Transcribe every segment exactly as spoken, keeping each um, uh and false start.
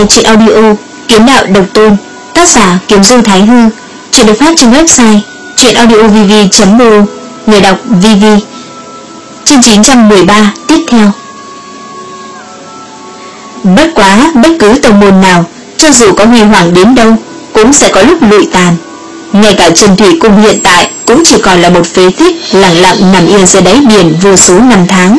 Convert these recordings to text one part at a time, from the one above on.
nghe truyện audio Kiếm Đạo Độc Tôn, tác giả Kiếm Du Thái Hư. Truyện được phát trên website truyện audio v v chấm m o, người đọc vê vê. Chương chín trăm mười ba tiếp theo. Bất quá, bất cứ tông môn nào, cho dù có huy hoàng đến đâu, cũng sẽ có lúc lụi tàn. Ngay cả Chân Thủy Cung hiện tại cũng chỉ còn là một phế tích lặng lặng nằm yên dưới đáy biển vô số năm tháng.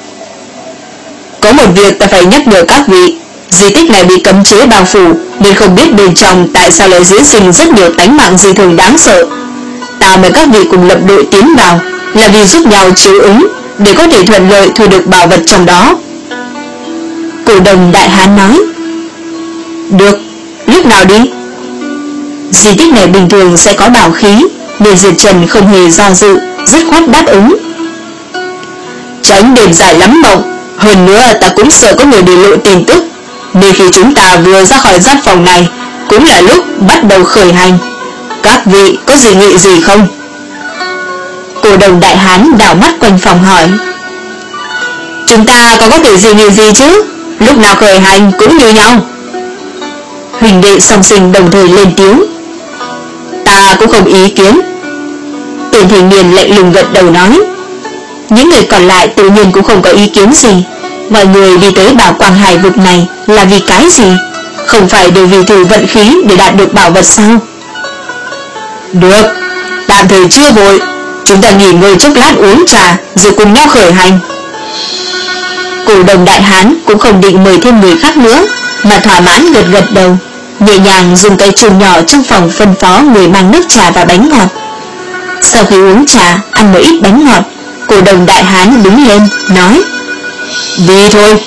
Có một việc ta phải nhắc nhở các vị. Di tích này bị cấm chế bao phủ, nên không biết bên trong tại sao lại diễn sinh rất nhiều tánh mạng dị thường đáng sợ. Ta mời các vị cùng lập đội tiến vào, là vì giúp nhau chiếu ứng, để có thể thuận lợi thu được bảo vật trong đó. Cổ đồng đại hán nói. Được, lúc nào đi? Di tích này bình thường sẽ có bảo khí, nên Diệp Trần không hề do dự, dứt khoát đáp ứng. Tránh đêm dài lắm mộng, hơn nữa ta cũng sợ có người để lộ tin tức, nên khi chúng ta vừa ra khỏi giáp phòng này cũng là lúc bắt đầu khởi hành. Các vị có gì nghị gì không? Cổ đồng đại hán đảo mắt quanh phòng hỏi. Chúng ta có có thể gì nghị gì chứ, lúc nào khởi hành cũng như nhau. Huỳnh đệ song sinh đồng thời lên tiếng. Ta cũng không ý kiến. Tên thanh niên lạnh lùng gật đầu nói. Những người còn lại tự nhiên cũng không có ý kiến gì. Mọi người đi tới Bảo Quang Hải vực này là vì cái gì? Không phải đều vì thử vận khí để đạt được bảo vật sao? Được, tạm thời chưa vội, chúng ta nghỉ ngơi chốc lát uống trà rồi cùng nhau khởi hành. Cổ đồng đại hán cũng không định mời thêm người khác nữa, mà thỏa mãn gật gật đầu, nhẹ nhàng dùng cái chùm nhỏ trong phòng phân phó người mang nước trà và bánh ngọt. Sau khi uống trà, ăn một ít bánh ngọt, cổ đồng đại hán đứng lên, nói. Đi thôi.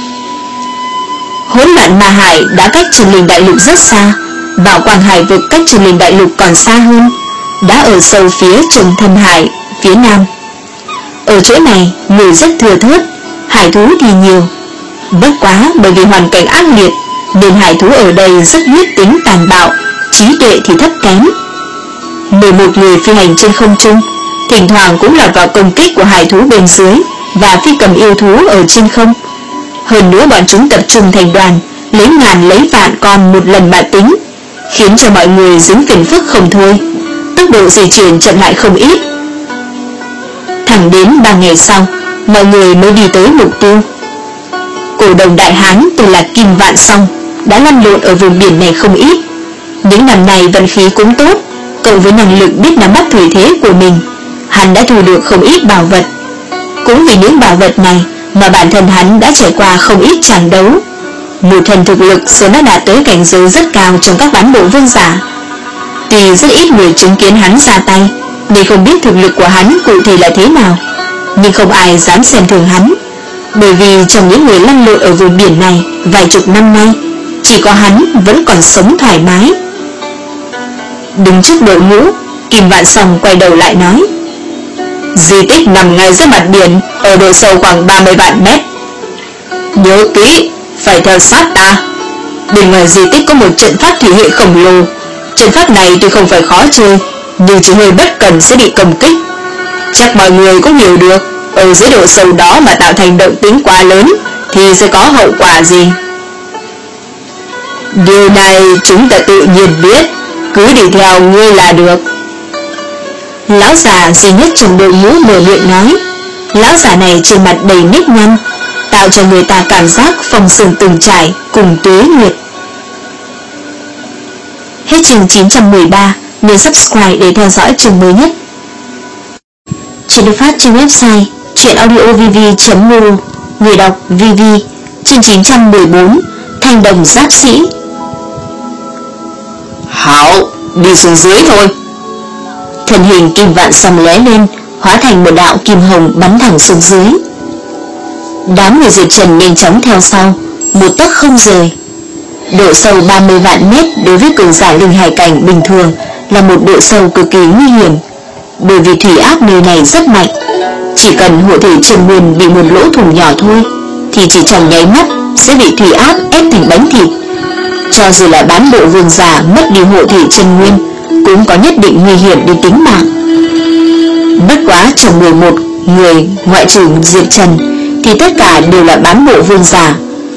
Hỗn loạn ma hải đã cách Trần Linh Đại Lục rất xa, Bảo Quang Hải vực cách Trần Linh Đại Lục còn xa hơn, đã ở sâu phía Trần Thâm Hải, phía nam. Ở chỗ này, người rất thừa thớt, hải thú thì nhiều. Bất quá bởi vì hoàn cảnh ác liệt, nên hải thú ở đây rất huyết tính tàn bạo, trí tuệ thì thấp kém. mười một người phi hành trên không trung, thỉnh thoảng cũng lọt vào công kích của hải thú bên dưới và phi cầm yêu thú ở trên không. Hơn nữa bọn chúng tập trung thành đoàn, lấy ngàn lấy vạn con một lần mà tính, khiến cho mọi người dính phiền phức không thôi. Tốc độ di chuyển chậm lại không ít. Thẳng đến ba ngày sau, mọi người mới đi tới mục tiêu. Cổ đồng đại hán tên là Kim Vạn Song đã lăn lộn ở vùng biển này không ít. Những năm này vận khí cũng tốt, cộng với năng lực biết nắm bắt thời thế của mình, hắn đã thu được không ít bảo vật. Cũng vì những bảo vật này mà bản thân hắn đã trải qua không ít trận đấu. Một thần thực lực sớm đã đạt tới cảnh giới rất cao trong các bán bộ vương giả. Tuy rất ít người chứng kiến hắn ra tay, nên không biết thực lực của hắn cụ thể là thế nào, nhưng không ai dám xem thường hắn, bởi vì trong những người lăn lộn ở vùng biển này vài chục năm nay, chỉ có hắn vẫn còn sống thoải mái. Đứng trước đội ngũ, Kim Vạn Song quay đầu lại nói. Di tích nằm ngay dưới mặt biển, ở độ sâu khoảng ba mươi vạn mét. Nhớ kỹ, phải theo sát ta. Bên ngoài di tích có một trận pháp thủy hệ khổng lồ. Trận pháp này tuy không phải khó chơi, nhưng chỉ hơi bất cần sẽ bị công kích. Chắc mọi người cũng hiểu được, ở dưới độ sâu đó mà tạo thành động tĩnh quá lớn thì sẽ có hậu quả gì. Điều này chúng ta tự nhiên biết, cứ đi theo ngươi là được. Lão già duy nhất trong đội ngũ mở miệng nói. Lão già này trên mặt đầy nếp nhăn, tạo cho người ta cảm giác phong sương từng trải cùng tuế nguyệt. Hết chương chín trăm mười ba, nhớ subscribe để theo dõi chương mới nhất. Chuyện được phát trên website truyện audio v v chấm m o, người đọc vê vê. Chương chín trăm mười bốn, Thanh Đồng Giáp Sĩ. Hảo, đi xuống dưới thôi. Thân hình Kim Vạn Song lóe lên, hóa thành một đạo kim hồng bắn thẳng xuống dưới. Đám người Diệp Trần nhanh chóng theo sau, một tấc không rời. Độ sâu ba mươi vạn mét đối với cường giả linh hải cảnh bình thường là một độ sâu cực kỳ nguy hiểm, bởi vì thủy áp nơi này rất mạnh. Chỉ cần hộ thể chân nguyên bị một lỗ thủng nhỏ thôi, thì chỉ trong nháy mắt sẽ bị thủy áp ép thành bánh thịt. Cho dù là bán bộ vương giả mất đi hộ thể chân nguyên, cũng có nhất định nguy hiểm đến tính mạng. Bất quá trong mười một người ngoại trừ Diệp Trần thì tất cả đều là bán bộ vương giả,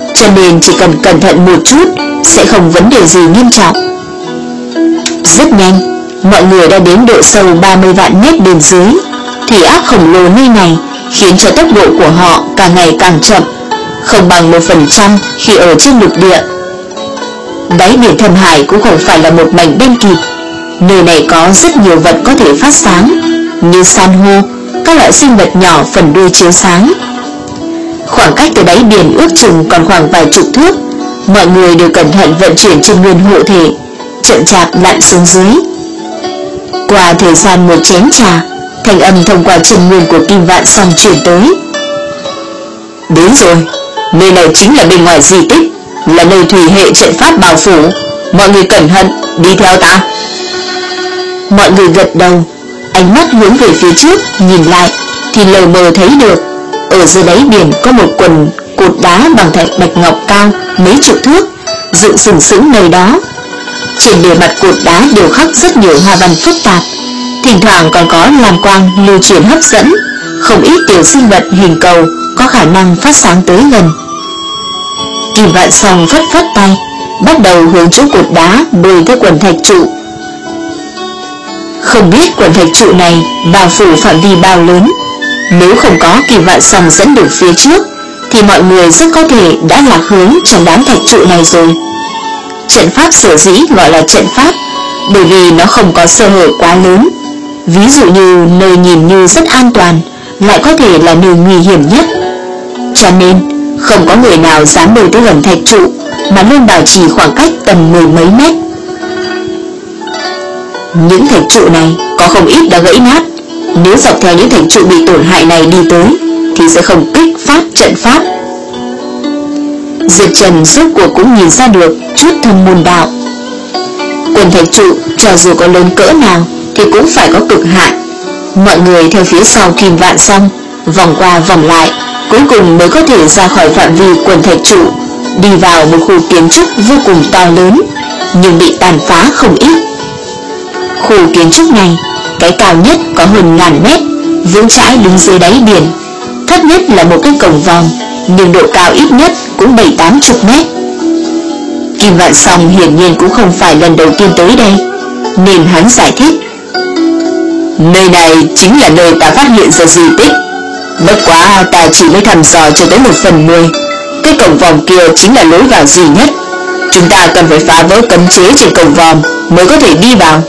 cho nên chỉ cần cẩn thận một chút sẽ không vấn đề gì nghiêm trọng. Rất nhanh, mọi người đã đến độ sâu ba mươi vạn mét bên dưới. Thủy áp khổng lồ nơi này khiến cho tốc độ của họ càng ngày càng chậm, không bằng một phần trăm khi ở trên lục địa. Đáy biển Thâm Hải cũng không phải là một mảnh đen kịt. Nơi này có rất nhiều vật có thể phát sáng, như san hô, các loại sinh vật nhỏ phần đuôi chiếu sáng. Khoảng cách từ đáy biển ước chừng còn khoảng vài chục thước. Mọi người đều cẩn thận vận chuyển chân nguyên hộ thể, chậm chạp lặn xuống dưới. Qua thời gian một chén trà, thanh âm thông qua chân nguyên của Kim Vạn Song truyền tới. Đến rồi, nơi này chính là bên ngoài di tích, là nơi thủy hệ trận pháp bao phủ. Mọi người cẩn thận, đi theo ta. Mọi người gật đầu, ánh mắt hướng về phía trước nhìn lại thì lờ mờ thấy được ở dưới đáy biển có một quần cột đá bằng thạch bạch ngọc cao mấy chục thước dựng sừng sững nơi đó. Trên bề mặt cột đá đều khắc rất nhiều hoa văn phức tạp, thỉnh thoảng còn có lam quang lưu chuyển hấp dẫn, không ít tiểu sinh vật hình cầu có khả năng phát sáng tới gần. Kim Vạn Song phất phất tay, bắt đầu hướng chỗ cột đá bơi tới quần thạch trụ. Không biết quần thạch trụ này bao phủ phạm vi bao lớn. Nếu không có Kim Vạn Song dẫn được phía trước thì mọi người rất có thể đã lạc hướng trong đám thạch trụ này rồi. Trận pháp sở dĩ gọi là trận pháp bởi vì nó không có sơ hở quá lớn. Ví dụ như nơi nhìn như rất an toàn lại có thể là nơi nguy hiểm nhất. Cho nên không có người nào dám bơi tới gần thạch trụ, mà luôn bảo trì khoảng cách tầm mười mấy mét. Những thạch trụ này có không ít đã gãy nát. Nếu dọc theo những thạch trụ bị tổn hại này đi tới thì sẽ không kích phát trận pháp. Diệp Trần rốt cuộc cũng nhìn ra được chút thâm môn đạo. Quần thạch trụ cho dù có lớn cỡ nào thì cũng phải có cực hạn. Mọi người theo phía sau Kim Vạn Song vòng qua vòng lại, cuối cùng mới có thể ra khỏi phạm vi quần thạch trụ, đi vào một khu kiến trúc vô cùng to lớn nhưng bị tàn phá không ít. Khu kiến trúc này cái cao nhất có hơn ngàn mét, vững chãi đứng dưới đáy biển. Thấp nhất là một cái cổng vòm, nhưng độ cao ít nhất cũng bảy tám chục mét. Kim Vạn Song hiển nhiên cũng không phải lần đầu tiên tới đây, nên hắn giải thích. Nơi này chính là nơi ta phát hiện ra di tích. Bất quá ta chỉ mới thăm dò cho tới một phần mười. Cái cổng vòm kia chính là lối vào duy nhất. Chúng ta cần phải phá vỡ cấm chế trên cổng vòm mới có thể đi vào.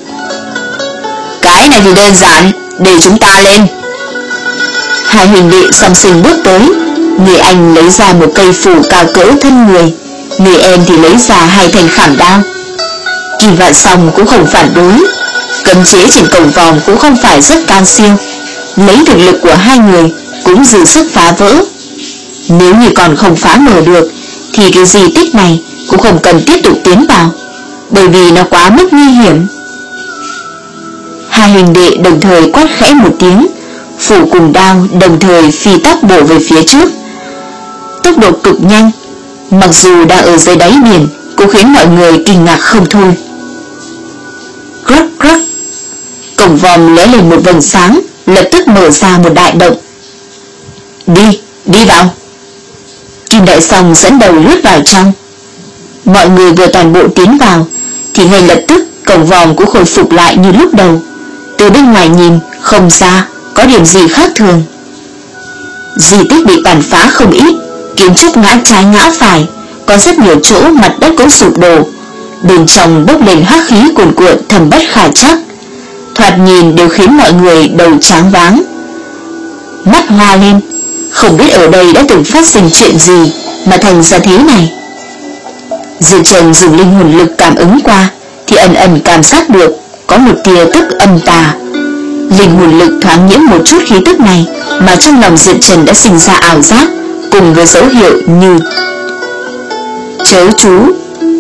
Cái này thì đơn giản, để chúng ta lên. Hai huynh đệ song sinh bước tới. Người anh lấy ra một cây phủ cao cỡ thân người, người em thì lấy ra hai thanh khảm đao. Kim Vạn Song cũng không phản đối. Cấm chế trên cổng vòm cũng không phải rất cao siêu, lấy thực lực của hai người cũng dư sức phá vỡ. Nếu như còn không phá mở được thì cái di tích này cũng không cần tiếp tục tiến vào, bởi vì nó quá mức nguy hiểm. Hai huynh đệ đồng thời quát khẽ một tiếng, phủ cùng đao đồng thời phi tốc bổ về phía trước. Tốc độ cực nhanh, mặc dù đang ở dưới đáy biển cũng khiến mọi người kinh ngạc không thôi. Crack crack, cổng vòm lóe lên một vầng sáng, lập tức mở ra một đại động. Đi, đi vào. Kim Đại Song dẫn đầu lướt vào trong. Mọi người vừa toàn bộ tiến vào thì ngay lập tức cổng vòm cũng khôi phục lại như lúc đầu. Từ bên ngoài nhìn không ra có điểm gì khác thường. Di tích bị tàn phá không ít, kiến trúc ngã trái ngã phải, có rất nhiều chỗ mặt đất cũng sụp đổ. Bên trong bốc lên hắc khí cuồn cuộn thầm bất khả trắc, thoạt nhìn đều khiến mọi người đầu tráng váng, mắt hoa lên, không biết ở đây đã từng phát sinh chuyện gì mà thành ra thế này. Diệp Trần dùng linh hồn lực cảm ứng qua thì ẩn ẩn cảm giác được có một tia tức âm tà. Linh hồn lực thoáng nhiễm một chút khí tức này mà trong lòng Diệp Trần đã sinh ra ảo giác, cùng với dấu hiệu như chớ chú.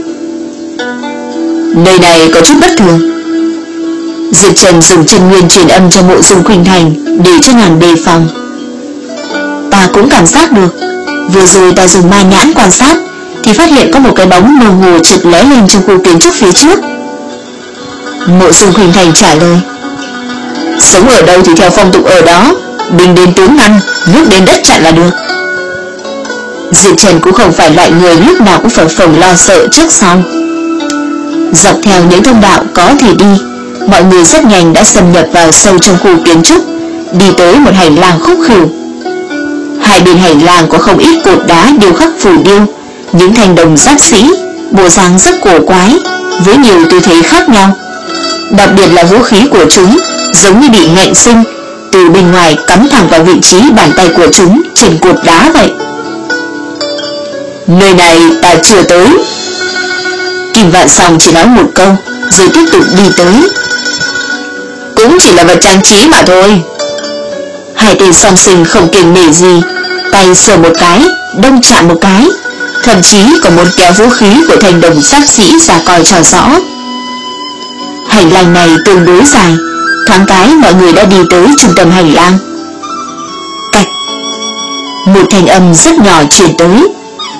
Nơi này có chút bất thường. Diệp Trần dùng chân nguyên truyền âm cho Mộ Dung Khuynh Thành để cho nàng đề phòng. Ta cũng cảm giác được. Vừa rồi ta dùng ma nhãn quan sát thì phát hiện có một cái bóng mơ hồ chợt lóe lên trong khu kiến trúc phía trước. Mộ Dung Khuynh Thành trả lời. Sống ở đâu thì theo phong tục ở đó, binh đến tướng ngăn, nước đến đất chặn là được. Diệp Trần cũng không phải loại người lúc nào cũng phập phồng lo sợ trước sau. Dọc theo những thông đạo có thể đi, mọi người rất nhanh đã xâm nhập vào sâu trong khu kiến trúc, đi tới một hành lang khúc khỉu. Hai bên hành lang có không ít cột đá điêu khắc phù điêu, những thanh đồng giáp sĩ, bộ dáng rất cổ quái, với nhiều tư thế khác nhau. Đặc biệt là vũ khí của chúng giống như bị nghẹn sinh, từ bên ngoài cắm thẳng vào vị trí bàn tay của chúng trên cột đá vậy. Nơi này ta chưa tới. Kim Vạn Song chỉ nói một câu rồi tiếp tục đi tới. Cũng chỉ là vật trang trí mà thôi. Hai tên song sinh không kiêng nể gì, tay sờ một cái, đông chạm một cái, thậm chí còn muốn kéo vũ khí của thanh đồng giáp sĩ ra coi cho rõ. Hành lang này tương đối dài, thoáng cái mọi người đã đi tới trung tâm hành lang. Cạch, một thanh âm rất nhỏ truyền tới.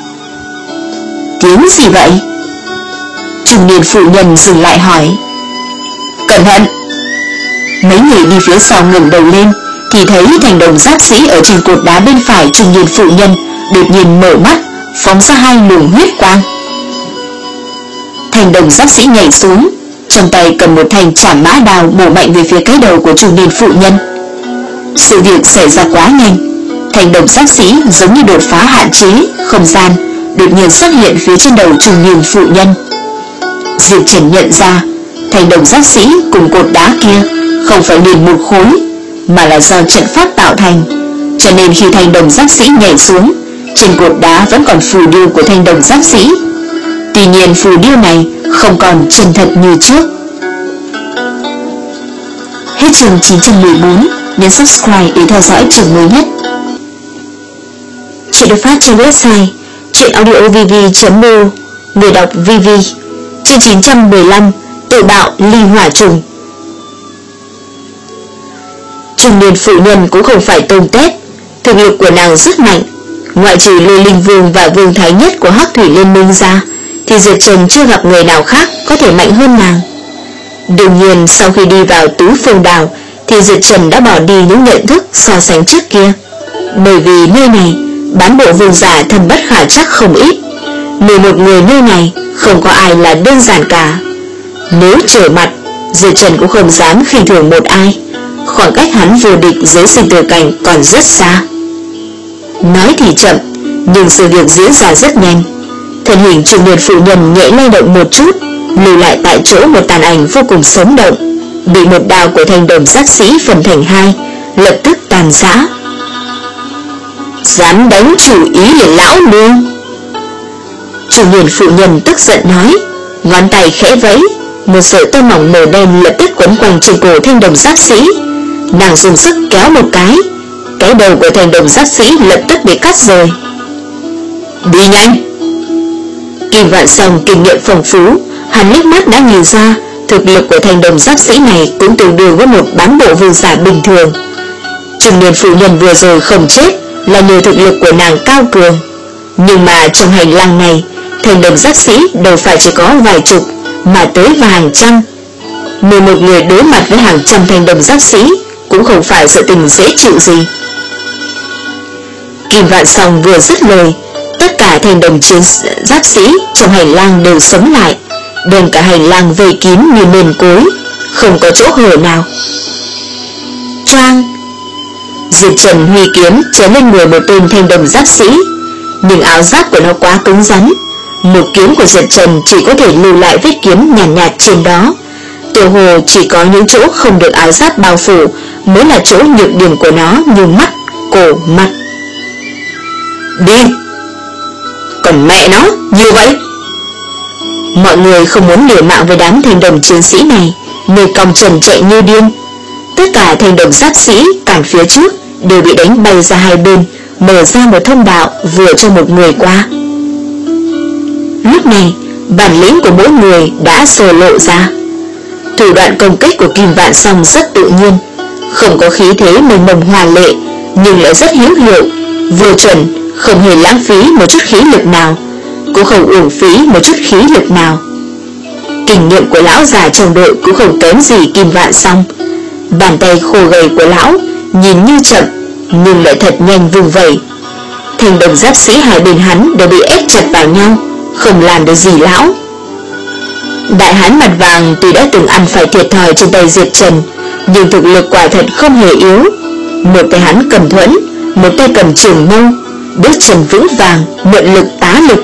Tiếng gì vậy? Trung niên phụ nhân dừng lại hỏi. Cẩn thận! Mấy người đi phía sau ngẩng đầu lên thì thấy thành đồng giáp sĩ ở trên cột đá bên phải trung niên phụ nhân đột nhiên mở mắt, phóng ra hai luồng huyết quang. Thành đồng giáp sĩ nhảy xuống, trong tay cầm một thanh trảm mã đào bổ mạnh về phía cái đầu của trung niên phụ nhân. Sự việc xảy ra quá nhanh, thành đồng giáp sĩ giống như đột phá hạn chế không gian, đột nhiên xuất hiện phía trên đầu trung niên phụ nhân. Diệp Trần nhận ra thành đồng giáp sĩ cùng cột đá kia không phải liền một khối, mà là do trận pháp tạo thành, cho nên khi thành đồng giáp sĩ nhảy xuống, trên cột đá vẫn còn phù điêu của thành đồng giáp sĩ. Tuy nhiên phù điêu này không còn chân thật như trước. Hết chương chín trăm mười bốn, nhấn subscribe để theo dõi chương mới nhất. Chuyện được phát trên website chuyenaudiovv chấm mo, người đọc vê vê. Chương chín trăm mười lăm, tự bạo ly hỏa trùng. Trung niên phụ nhân cũng không phải tôm tép, thực lực của nàng rất mạnh. Ngoại trừ Lê Linh Vương và Vương Thái Nhất của Hắc Thủy Liên Minh ra, thì Diệp Trần chưa gặp người nào khác có thể mạnh hơn nàng. Đương nhiên sau khi đi vào Tứ Phương Đảo thì Diệp Trần đã bỏ đi những nhận thức so sánh trước kia, bởi vì nơi này bán bộ vương giả thần bất khả trắc không ít. mười một người nơi này không có ai là đơn giản cả. Nếu trở mặt, Diệp Trần cũng không dám khinh thường một ai. Khoảng cách hắn vô địch dưới sinh tử cảnh còn rất xa. Nói thì chậm, nhưng sự việc diễn ra rất nhanh. Thân hình trung niên phụ nhân nhẹ lay động một chút, lùi lại tại chỗ một tàn ảnh vô cùng sống động, bị một đao của thanh đồng giáp sĩ phần thành hai, lập tức tàn rã. Dám đánh chủ ý để lão nương! Trung niên phụ nhân tức giận nói, ngón tay khẽ vẫy, một sợi tơ mỏng màu đen lập tức quấn quanh trên cổ thanh đồng giáp sĩ. Nàng dùng sức kéo một cái, cái đầu của thanh đồng giáp sĩ lập tức bị cắt rời. Đi nhanh! Kim Vạn Song kinh nghiệm phong phú, hắn liếc mắt đã nhìn ra thực lực của thanh đồng giáp sĩ này cũng tương đương với một bán bộ vương giả bình thường. Trung niên phụ nhân vừa rồi không chết là nhờ thực lực của nàng cao cường, nhưng mà trong hành lang này, thanh đồng giáp sĩ đâu phải chỉ có vài chục mà tới vài hàng trăm. mười một người đối mặt với hàng trăm thanh đồng giáp sĩ cũng không phải sự tình dễ chịu gì. Kim Vạn Song vừa dứt lời, tất cả thanh đồng chiến giáp sĩ trong hành lang đều sống lại, đem cả hành lang vây kín như nền cối, không có chỗ hở nào. Choang! Diệp Trần huy kiếm chém lên người một tên thanh đồng giáp sĩ, nhưng áo giáp của nó quá cứng rắn, một kiếm của Diệp Trần chỉ có thể lưu lại vết kiếm nhàn nhạt, nhạt trên đó. Tựa hồ chỉ có những chỗ không được áo giáp bao phủ mới là chỗ nhược điểm của nó, như mắt, cổ, mặt. Đi! Còn mẹ nó, như vậy! Mọi người không muốn liều mạng với đám thanh đồng chiến sĩ này, người còng trần chạy như điên. Tất cả thanh đồng giáp sĩ cản phía trước đều bị đánh bay ra hai bên, mở ra một thông đạo vừa cho một người qua. Lúc này, bản lĩnh của mỗi người đã sờ lộ ra. Thủ đoạn công kích của Kim Vạn Song rất tự nhiên, không có khí thế mênh mông hòa lệ, nhưng lại rất hữu hiệu, vừa chuẩn, không hề lãng phí một chút khí lực nào, cũng không uổng phí một chút khí lực nào. Kinh nghiệm của lão già trong đội cũng không kém gì Kim Vạn Song. Bàn tay khô gầy của lão nhìn như chậm nhưng lại thật nhanh vung vẩy. Thành đồng giáp sĩ hai bên hắn đều bị ép chặt vào nhau, không làm được gì lão. Đại hán mặt vàng tuy đã từng ăn phải thiệt thòi trên tay Diệp Trần, nhưng thực lực quả thật không hề yếu. Một tay hắn cầm thuẫn, một tay cầm trường mâu, bước chân vững vàng, mượn lực tá lực.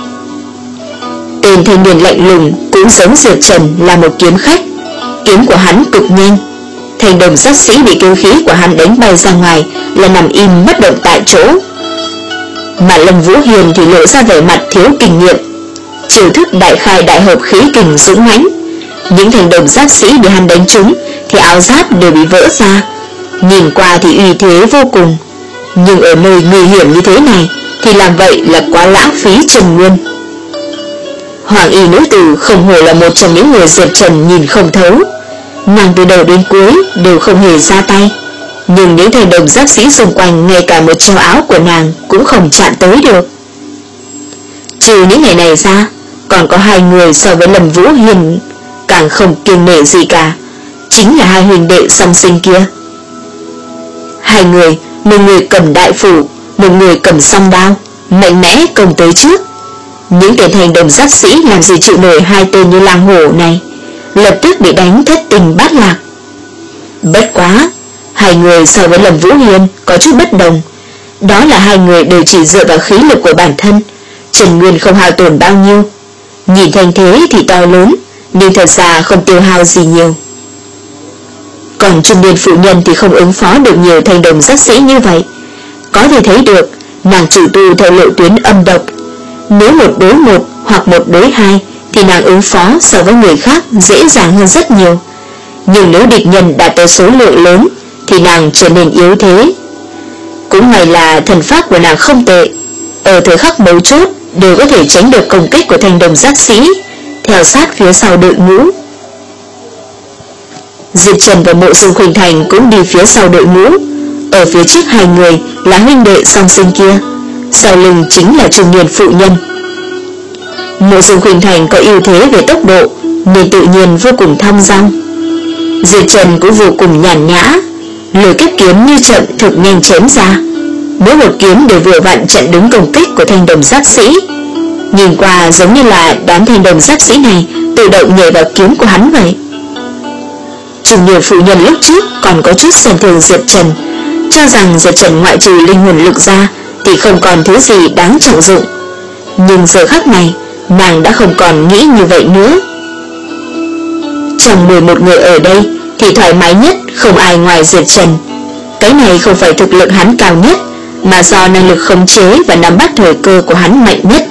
Tên thanh niên lạnh lùng cũng giống Diệp Trần là một kiếm khách, kiếm của hắn cực nhanh. Thành đồng giáp sĩ bị kiếm khí của hắn đánh bay ra ngoài, là nằm im bất động tại chỗ. Mà Lâm Vũ Hiền thì lộ ra vẻ mặt thiếu kinh nghiệm, chiêu thức đại khai đại hợp khí kình dũng mãnh. Những thành đồng giáp sĩ bị hắn đánh trúng thì áo giáp đều bị vỡ ra, nhìn qua thì uy thế vô cùng, nhưng ở nơi nguy hiểm như thế này thì làm vậy là quá lãng phí Trần Nguyên. Hoàng y nữ tử không hổ là một trong những người Diệp Trần nhìn không thấu. Nàng từ đầu đến cuối đều không hề ra tay, nhưng những thành đồng giáp sĩ xung quanh ngay cả một treo áo của nàng cũng không chạm tới được. Trừ những ngày này ra, còn có hai người so với Lâm Vũ Hiền càng không kiêng nể gì cả, chính là hai huynh đệ song sinh kia. Hai người, một người cầm đại phủ, một người cầm song đao, mạnh mẽ công tới trước. Những tên thành đồng giáp sĩ làm gì chịu nổi hai tên như lang hổ này, lập tức bị đánh thất tình bát lạc. Bất quá, hai người so với Lâm Vũ Hiền có chút bất đồng, đó là hai người đều chỉ dựa vào khí lực của bản thân, Trần Nguyên không hao tổn bao nhiêu. Nhìn thành thế thì to lớn, nhưng thật ra không tiêu hao gì nhiều. Còn trung niên phụ nhân thì không ứng phó được nhiều thành đồng giáp sĩ như vậy. Có thể thấy được nàng chủ tu theo lộ tuyến âm độc, nếu một đối một hoặc một đối hai thì nàng ứng phó so với người khác dễ dàng hơn rất nhiều. Nhưng nếu địch nhân đạt tới số lượng lớn thì nàng trở nên yếu thế. Cũng may là thần pháp của nàng không tệ, ở thời khắc mấu chốt đều có thể tránh được công kích của thành đồng giáp sĩ, theo sát phía sau đội ngũ. Diệp Trần và Mộ Dương Khuynh Thành cũng đi phía sau đội ngũ. Ở phía trước hai người là huynh đệ song sinh kia, sau lưng chính là trung niên phụ nhân. Mộ Dương Khuynh Thành có ưu thế về tốc độ nên tự nhiên vô cùng thong dong. Diệp Trần cũng vô cùng nhàn nhã, lưỡi kết kiếm như chậm thực nhanh chém ra, mỗi một kiếm đều vừa vặn chặn đứng công kích của thanh đồng giáp sĩ. Nhìn qua giống như là đám thanh đồng giáp sĩ này tự động nhảy vào kiếm của hắn vậy. Trung niên phụ nhân lúc trước còn có chút xem thường Diệp Trần, cho rằng Diệp Trần ngoại trừ linh hồn lực ra thì không còn thứ gì đáng trọng dụng. Nhưng giờ khắc này nàng đã không còn nghĩ như vậy nữa. Trong mười một người ở đây thì thoải mái nhất không ai ngoài Diệp Trần. Cái này không phải thực lực hắn cao nhất, mà do năng lực khống chế và nắm bắt thời cơ của hắn mạnh nhất.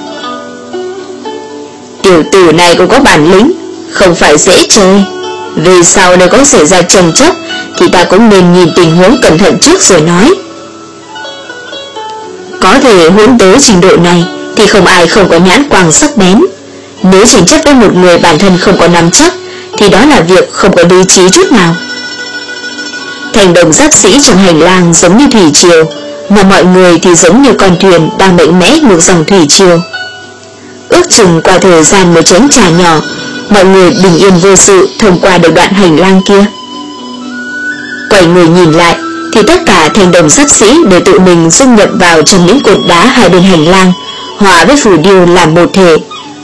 Tiểu tử này cũng có bản lĩnh, không phải dễ chơi. Vì sau nếu có xảy ra tranh chấp thì ta cũng nên nhìn tình huống cẩn thận trước rồi nói. Có thể hướng tới trình độ này thì không ai không có nhãn quang sắc bén. Nếu tranh chấp với một người bản thân không có nắm chắc thì đó là việc không có lý trí chút nào. Thành đồng giáp sĩ trong hành lang giống như thủy triều, mà mọi người thì giống như con thuyền đang mạnh mẽ ngược dòng thủy triều. Ước chừng qua thời gian một chén trà nhỏ, mọi người bình yên vô sự thông qua được đoạn hành lang kia. Quay người nhìn lại thì tất cả thành đồng giáp sĩ đều tự mình dung nhập vào trong những cột đá hai bên hành lang, hòa với phù điêu làm một thể.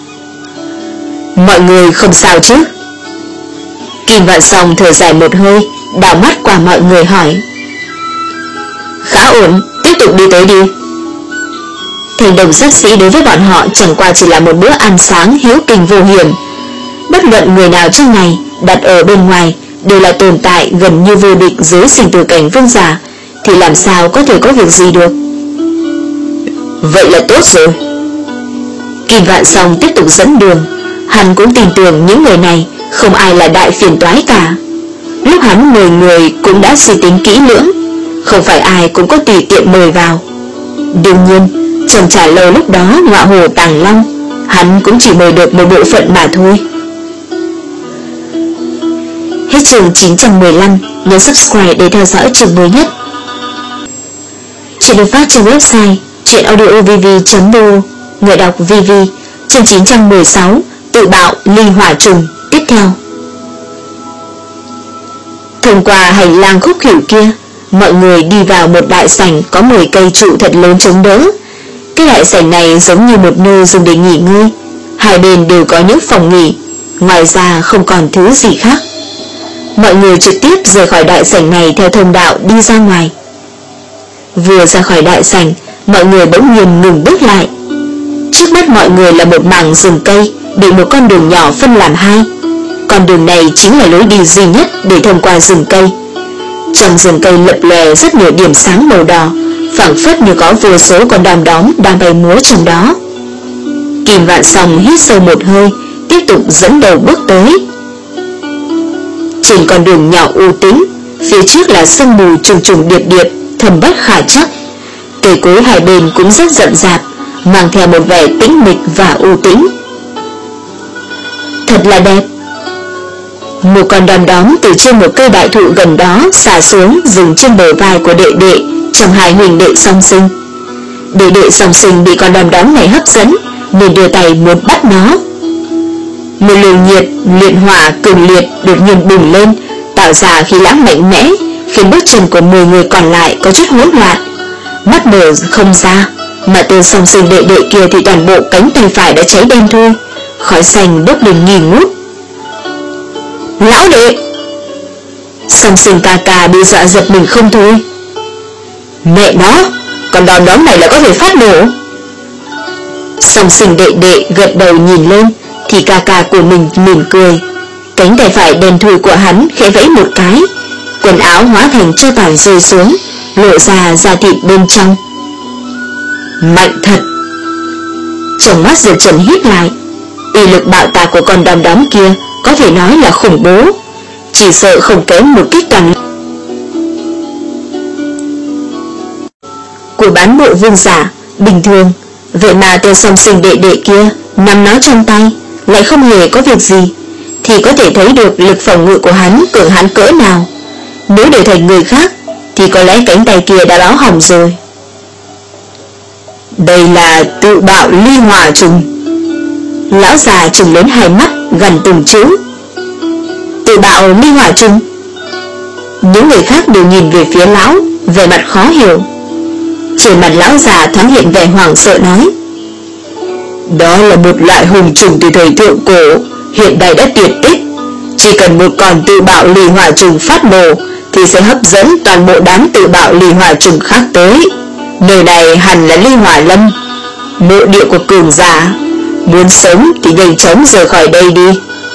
Mọi người không sao chứ? Kim Vạn Song thở dài một hơi, đảo mắt qua mọi người hỏi. Khá ổn, tiếp tục đi tới đi. Thành đồng giáp sĩ đối với bọn họ chẳng qua chỉ là một bữa ăn sáng hiếu kinh vô hiểm. Bất luận người nào trong này đặt ở bên ngoài đều là tồn tại gần như vô địch dưới sinh tử cảnh vương giả, thì làm sao có thể có việc gì được. Vậy là tốt rồi. Kim Vạn Song tiếp tục dẫn đường. Hắn cũng tin tưởng những người này không ai là đại phiền toái cả. Lúc hắn mời người cũng đã suy tính kỹ lưỡng, không phải ai cũng có tùy tiện mời vào. Đương nhiên trong trà lâu lúc đó ngọa hồ Tàng Long, hắn cũng chỉ mời được một bộ phận mà thôi. Hết chương chín trăm mười lăm, nhớ subscribe để theo dõi chương mới nhất. Chuyện được phát trên website truyện audio v v chấm b o. Người đọc vê vê. Chương chín trăm mười sáu, tự bạo ly hỏa trùng tiếp theo. Thông qua hành lang khúc khỉu kia, mọi người đi vào một đại sảnh có mười cây trụ thật lớn chống đỡ, Cái đại sảnh này giống như một nơi dùng để nghỉ ngơi. Hai bên đều có những phòng nghỉ, ngoài ra không còn thứ gì khác. Mọi người trực tiếp rời khỏi đại sảnh này theo thông đạo đi ra ngoài. Vừa ra khỏi đại sảnh, mọi người bỗng nhiên ngừng bước lại. Trước mắt mọi người là một mảng rừng cây bị một con đường nhỏ phân làm hai. Con đường này chính là lối đi duy nhất để thông qua rừng cây. Trong rừng cây lập lòe rất nhiều điểm sáng màu đỏ, phảng phất như có vô số con đom đóm đang bay múa trong đó. Kim Vạn Song hít sâu một hơi, tiếp tục dẫn đầu bước tới. Trên con đường nhỏ u tĩnh, phía trước là sương mù trùng trùng điệp điệp, thầm bất khả trắc. Cây cối hai bên cũng rất rậm rạp, mang theo một vẻ tĩnh mịch và u tĩnh. Thật là đẹp. Một con đom đóm từ trên một cây đại thụ gần đó xả xuống, dừng trên bờ vai của đệ đệ trong hai huynh đệ song sinh. Đệ đệ song sinh bị con đom đóm này hấp dẫn nên đưa tay muốn bắt nó. Một luồng nhiệt liệt hỏa cường liệt đột nhiên bùng lên, tạo ra khí lãng mạnh mẽ, khiến bước chân của mười người còn lại có chút hỗn loạn. Mắt mở không ra, mà tên song sinh đệ đệ kia thì toàn bộ cánh tay phải đã cháy đen thui, khói xanh bốc lên nghi ngút. Lão đệ! Song sinh ca ca bị dọa giật mình không thôi. Mẹ nó, con đom đóm này là có thể phát nổ. Song sinh đệ đệ gật đầu nhìn lên thì ca ca của mình mỉm cười. Cánh tay phải đen thui của hắn khẽ vẫy một cái, quần áo hóa thành tro tàn rơi xuống, lộ ra da thịt bên trong. Mạnh thật! Trong mắt Diệp Trần hít lại. Uy lực bạo tạc của con đom đóm kia có thể nói là khủng bố, chỉ sợ không kém một kích toàn của bán bộ vương giả bình thường. Vậy mà tên song sinh đệ đệ kia nắm nó trong tay lại không hề có việc gì, thì có thể thấy được lực phòng ngự của hắn cường hãn cỡ nào. Nếu đổi thành người khác thì có lẽ cánh tay kia đã báo hỏng rồi. Đây là tự bạo ly hỏa trùng. Lão già trừng lớn hai mắt gần từng chữ. Tự bạo ly hỏa trùng. Những người khác đều nhìn về phía lão, vẻ mặt khó hiểu. Trên mặt lão già thoáng hiện vẻ hoảng sợ nói: Đó là một loại hùng trùng từ thời thượng cổ, hiện nay đã tuyệt tích. Chỉ cần một con tự bạo ly hỏa trùng phát nổ thì sẽ hấp dẫn toàn bộ đám tự bạo ly hỏa trùng khác tới. Nơi này hẳn là ly hỏa lâm, mộ địa của cường giả. Muốn sống thì nhanh chóng rời khỏi đây đi.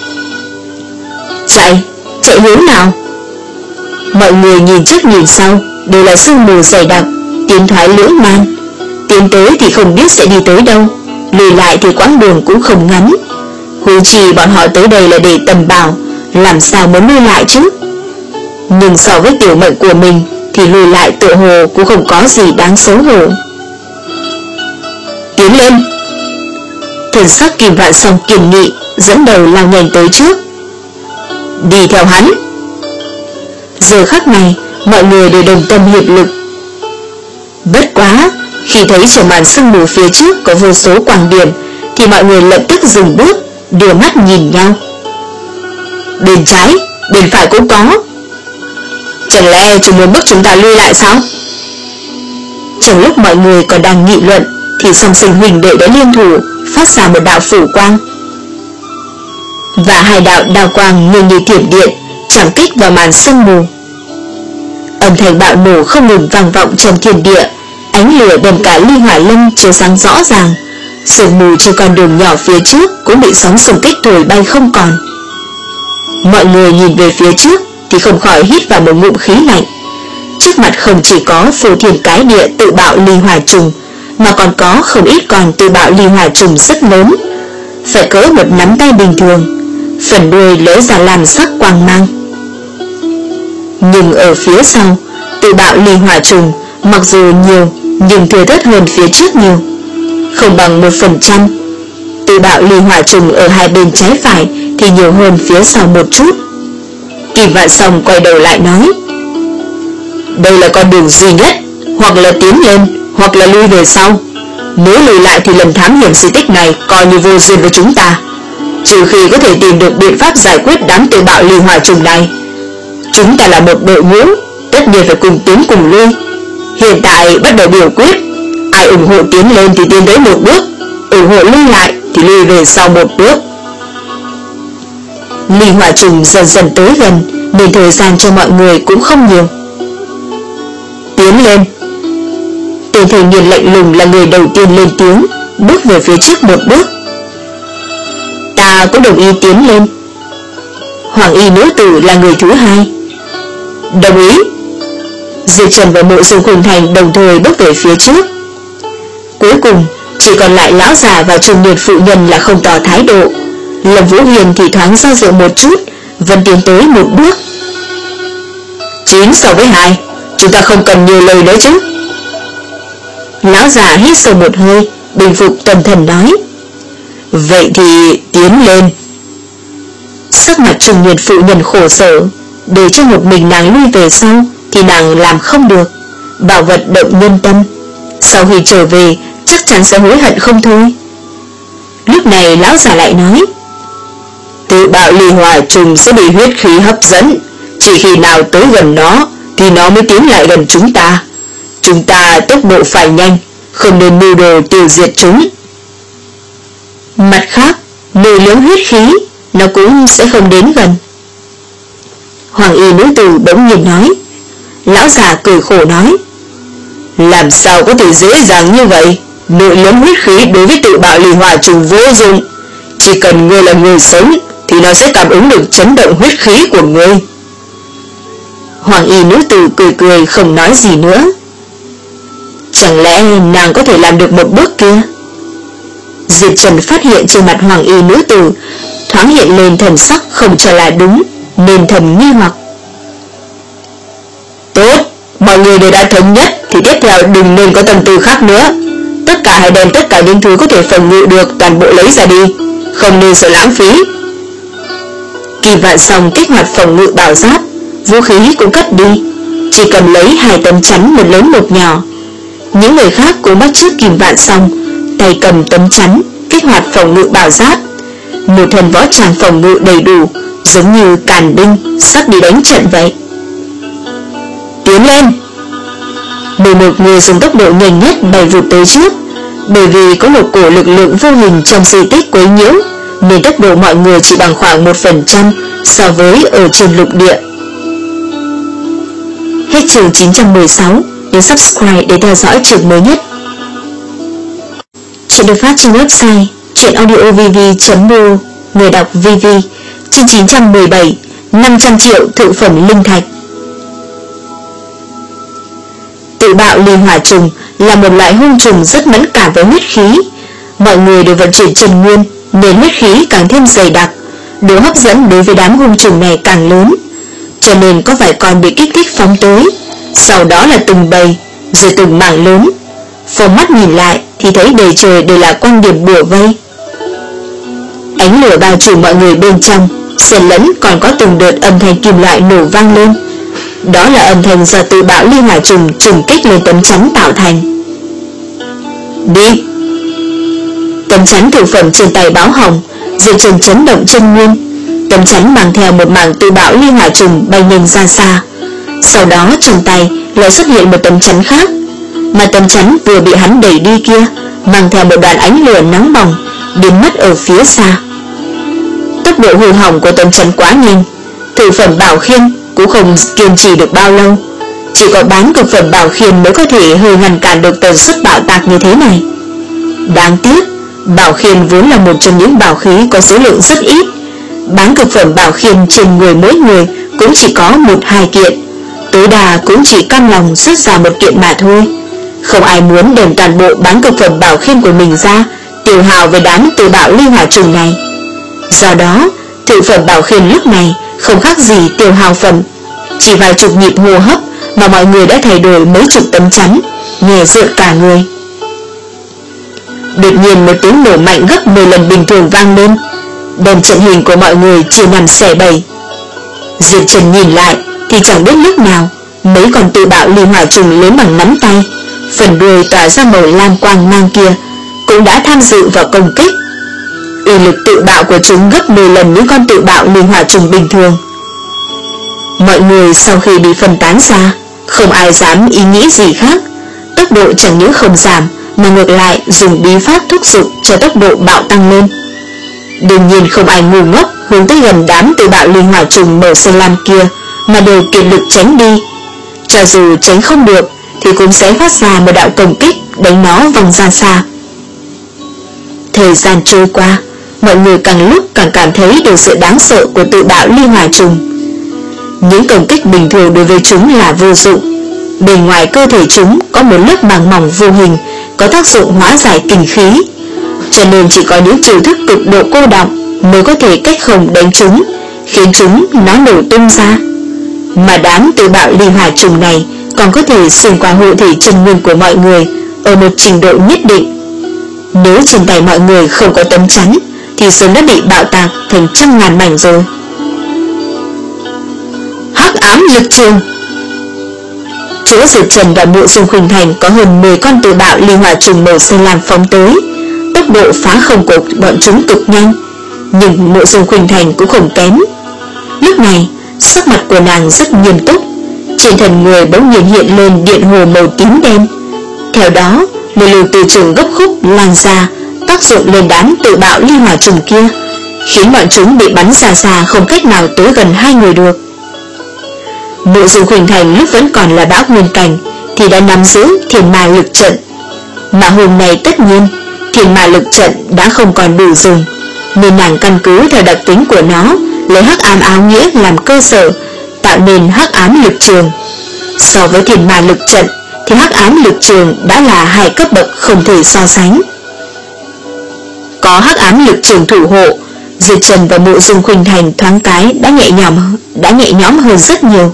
Chạy, chạy hướng nào? Mọi người nhìn trước nhìn sau đều là sương mù dày đặc, tiến thoái lưỡng nan. Tiến tới thì không biết sẽ đi tới đâu, lùi lại thì quãng đường cũng không ngắn. Huống chi bọn họ tới đây là để tầm bảo, làm sao muốn lùi lại chứ? Nhưng so với tiểu mệnh của mình thì lùi lại tự hồ cũng không có gì đáng xấu hổ. Tiến lên! Thần sắc Kim Vạn Song kiên nghị, dẫn đầu lao nhanh tới trước. Đi theo hắn! Giờ khắc này mọi người đều đồng tâm hiệp lực. Bất quá, khi thấy trong màn sương mù phía trước có vô số quang điểm thì mọi người lập tức dừng bước, đưa mắt nhìn nhau. Bên trái, bên phải cũng có. Chẳng lẽ chúng muốn bức chúng ta lui lại sao? Trong lúc mọi người còn đang nghị luận thì song sinh huỳnh đệ đã liên thủ phát ra một đạo phủ quang, và hai đạo đao quang như như thiểm điện chạm kích vào màn sương mù. Âm thanh bạo nổ không ngừng vang vọng trong thiên địa, ánh lửa đem cả ly hỏa lâm chiếu sáng rõ ràng. Sương mù trên con đường nhỏ phía trước cũng bị sóng xung kích thổi bay không còn. Mọi người nhìn về phía trước thì không khỏi hít vào một ngụm khí lạnh. Trước mặt không chỉ có phù thiên cái địa tự bạo ly hỏa trùng, mà còn có không ít con tự bạo ly hỏa trùng rất lớn, phải cỡ một nắm tay bình thường, phần đuôi lóe ra lam sắc quang mang. Nhưng ở phía sau, tự bạo ly hỏa trùng mặc dù nhiều nhưng thưa thớt hơn phía trước nhiều, không bằng một phần trăm. Tự bạo ly hỏa trùng ở hai bên trái phải thì nhiều hơn phía sau một chút. Kim Vạn Song quay đầu lại nói: Đây là con đường duy nhất, hoặc là tiến lên hoặc là lui về sau. Nếu lùi lại thì lần thám hiểm di tích này coi như vô duyên với chúng ta, trừ khi có thể tìm được biện pháp giải quyết đám tự bạo ly hỏa trùng này. Chúng ta là một đội ngũ, tất nhiên phải cùng tiến cùng lui. Hiện tại bắt đầu biểu quyết, Ai ủng hộ tiến lên thì tiến tới một bước, ủng hộ lui lại thì lui về sau một bước. Ly hỏa trùng dần dần tới gần, nên thời gian cho mọi người cũng không nhiều. Tiến lên. Tên thanh niên lạnh lùng là người đầu tiên lên tiếng, bước về phía trước một bước. Ta cũng đồng ý tiến lên. Hoàng y nữ tử là người thứ hai. Đồng ý. Diệp Trần và Mộ Dung Khuynh Thành đồng thời bước về phía trước. Cuối cùng chỉ còn lại lão già và trung niên phụ nhân là không tỏ thái độ. Lâm Vũ Hiền thì thoáng do dự một chút, vẫn tiến tới một bước. Chín so với hai, chúng ta không cần nhiều lời nữa chứ. Lão già hít sâu một hơi, bình phục tâm thần nói. Vậy thì tiến lên. Sắc mặt trung niên phụ nhân khổ sở, để cho một mình nàng lui về sau thì nàng làm không được. Bảo vật động nhân tâm, sau khi trở về chắc chắn sẽ hối hận không thôi. Lúc này lão già lại nói. Tự bạo ly hỏa trùng sẽ bị huyết khí hấp dẫn, chỉ khi nào tới gần nó thì nó mới tiến lại gần chúng ta. Chúng ta tốc độ phải nhanh, không nên mưu đồ tiêu diệt chúng. Mặt khác, mười lượng huyết khí nó cũng sẽ không đến gần. Hoàng y nữ tử bỗng nhiên nói. Lão già cười khổ nói. Làm sao có thể dễ dàng như vậy? Nội liếm huyết khí đối với tự bạo ly hỏa trùng vô dụng. Chỉ cần ngươi là người sống thì nó sẽ cảm ứng được chấn động huyết khí của ngươi. Hoàng y nữ tử cười cười không nói gì nữa. Chẳng lẽ nàng có thể làm được một bước kia? Diệp Trần phát hiện trên mặt hoàng y nữ tử thoáng hiện lên thần sắc không cho là đúng, nên thầm nghi hoặc. Tốt, mọi người đều đã thống nhất thì tiếp theo đừng nên có tâm tư khác nữa. Tất cả hãy đem tất cả những thứ có thể phòng ngự được toàn bộ lấy ra đi, không nên sợ lãng phí. Kỳ Vạn Song kích hoạt phòng ngự bảo giáp, vũ khí cũng cất đi, chỉ cầm lấy hai tấm chắn một lớn một nhỏ. Những người khác cũng bắt chước Kim Vạn Song, tay cầm tấm chắn kích hoạt phòng ngự bảo giáp. Một thân võ tràng phòng ngự đầy đủ, giống như càn đinh sắp đi đánh trận vậy. Tiến lên. mười một người dùng tốc độ nhanh nhất bay vụt tới trước. Bởi vì có một cổ lực lượng vô hình trong di tích quấy nhiễu, nên tốc độ mọi người chỉ bằng khoảng một phần trăm so với ở trên lục địa. Hết chương chín trăm mười sáu. Nhấn subscribe để theo dõi chương mới nhất. Chuyện được phát trên website truyệnaudiovv chấm mô. Người đọc vê vê. Chương chín trăm mười bảy. năm trăm triệu thượng phẩm linh thạch. Tự bạo ly hỏa trùng là một loại hung trùng rất mẫn cảm với huyết khí. Mọi người đều vận chuyển chân nguyên nên huyết khí càng thêm dày đặc, độ hấp dẫn đối với đám hung trùng này càng lớn, cho nên có vài con bị kích thích phóng tới, sau đó là từng bầy, rồi từng mảng lớn. Phóng mắt nhìn lại thì thấy đầy trời đều là quang điểm bủa vây. Ánh lửa bao trùm mọi người bên trong, xen lẫn còn có từng đợt âm thanh kim loại nổ vang lên. Đó là âm thanh do tự bạo ly hỏa trùng trùng kích lên tấm chắn tạo thành. Đi. Tấm chắn thượng phẩm trên tay báo hồng, Diệp Trần chấn động chân nguyên. Tấm chắn mang theo một mảng tự bạo ly hỏa trùng bay nhanh ra xa. Sau đó trong tay lại xuất hiện một tấm chắn khác, mà tấm chắn vừa bị hắn đẩy đi kia mang theo một đoạn ánh lửa nóng bỏng, biến mất ở phía xa. Tốc độ hư hỏng của tấm chắn quá nhanh, thượng phẩm bảo khiên cũng không kiên trì được bao lâu. Chỉ có bán cực phẩm bảo khiên mới có thể hơi ngăn cản được tần suất bạo tạc như thế này. Đáng tiếc, bảo khiên vốn là một trong những bảo khí có số lượng rất ít. Bán cực phẩm bảo khiên trên người mỗi người cũng chỉ có một hai kiện, tối đa cũng chỉ cam lòng xuất ra một kiện mà thôi. Không ai muốn đem toàn bộ bán cực phẩm bảo khiên của mình ra tiêu hao với đám tự bạo ly hỏa trùng này. Do đó, thượng phẩm bảo khiên lúc này không khác gì tiêu hao phẩm. Chỉ vài chục nhịp hô hấp mà mọi người đã thay đổi mấy chục tấm chắn, nghe rợn cả người. Đột nhiên một tiếng nổ mạnh gấp mười lần bình thường vang lên, đem trận hình của mọi người chia nằm xẻ bảy. Diệp Trần nhìn lại thì chẳng biết lúc nào mấy con tự bạo ly hỏa trùng lớn bằng nắm tay, phần đuôi tỏa ra màu lam quang mang kia cũng đã tham dự vào công kích. Uy lực tự bạo của chúng gấp mười lần những con tự bạo ly hỏa trùng bình thường. Mọi người sau khi bị phân tán ra, không ai dám ý nghĩ gì khác. Tốc độ chẳng những không giảm mà ngược lại dùng bí pháp thúc giục cho tốc độ bạo tăng lên. Đương nhiên không ai ngu ngốc hướng tới gần đám tự bạo linh hỏa trùng màu xanh lam kia mà đều kiệt lực tránh đi. Cho dù tránh không được thì cũng sẽ phát ra một đạo công kích đánh nó văng ra xa. Thời gian trôi qua, mọi người càng lúc càng cảm thấy được sự đáng sợ của tự bạo ly hỏa trùng. Những công kích bình thường đối với chúng là vô dụng. Bên ngoài cơ thể chúng có một lớp màng mỏng vô hình có tác dụng hóa giải kình khí, cho nên chỉ có những chiêu thức cực độ cô đọng mới có thể cách không đánh chúng, khiến chúng nó nổ tung ra. Mà đám tự bạo ly hỏa trùng này còn có thể xuyên qua hộ thể chân nguyên của mọi người ở một trình độ nhất định. Nếu trên tay mọi người không có tấm chắn thì sớm đã bị bạo tạc thành trăm ngàn mảnh rồi. Hắc ám lực trường. Chỗ Diệp Trần và Mộ Dung Khuynh Thành có hơn mười con tự bạo ly hỏa trùng màu xanh lam phóng tới. Tốc độ phá không của bọn chúng cực nhanh, nhưng Mộ Dung Khuynh Thành cũng không kém. Lúc này sắc mặt của nàng rất nghiêm túc, trên thân người bỗng nhiên hiện lên điện hồ màu tím đen. Theo đó, một luồng từ trường gấp khúc lan ra, tác dụng lên đám tự bạo ly hỏa trùng kia, khiến bọn chúng bị bắn xa xa không cách nào tới gần hai người được. Mộ Dung Khuynh Thành lúc vẫn còn là bão nguyên cảnh thì đã nắm giữ thiên ma lực trận, mà hôm nay tất nhiên thiên ma lực trận đã không còn đủ dùng, nên nàng căn cứ theo đặc tính của nó, lấy hắc ám áo nghĩa làm cơ sở, tạo nên hắc ám lực trường. So với thiên ma lực trận thì hắc ám lực trường đã là hai cấp bậc không thể so sánh. Có hắc ám lực trường thủ hộ, Diệp Trần và Mộ Dung Khuynh Thành thoáng cái đã nhẹ nhõm đã nhẹ nhõm hơn rất nhiều.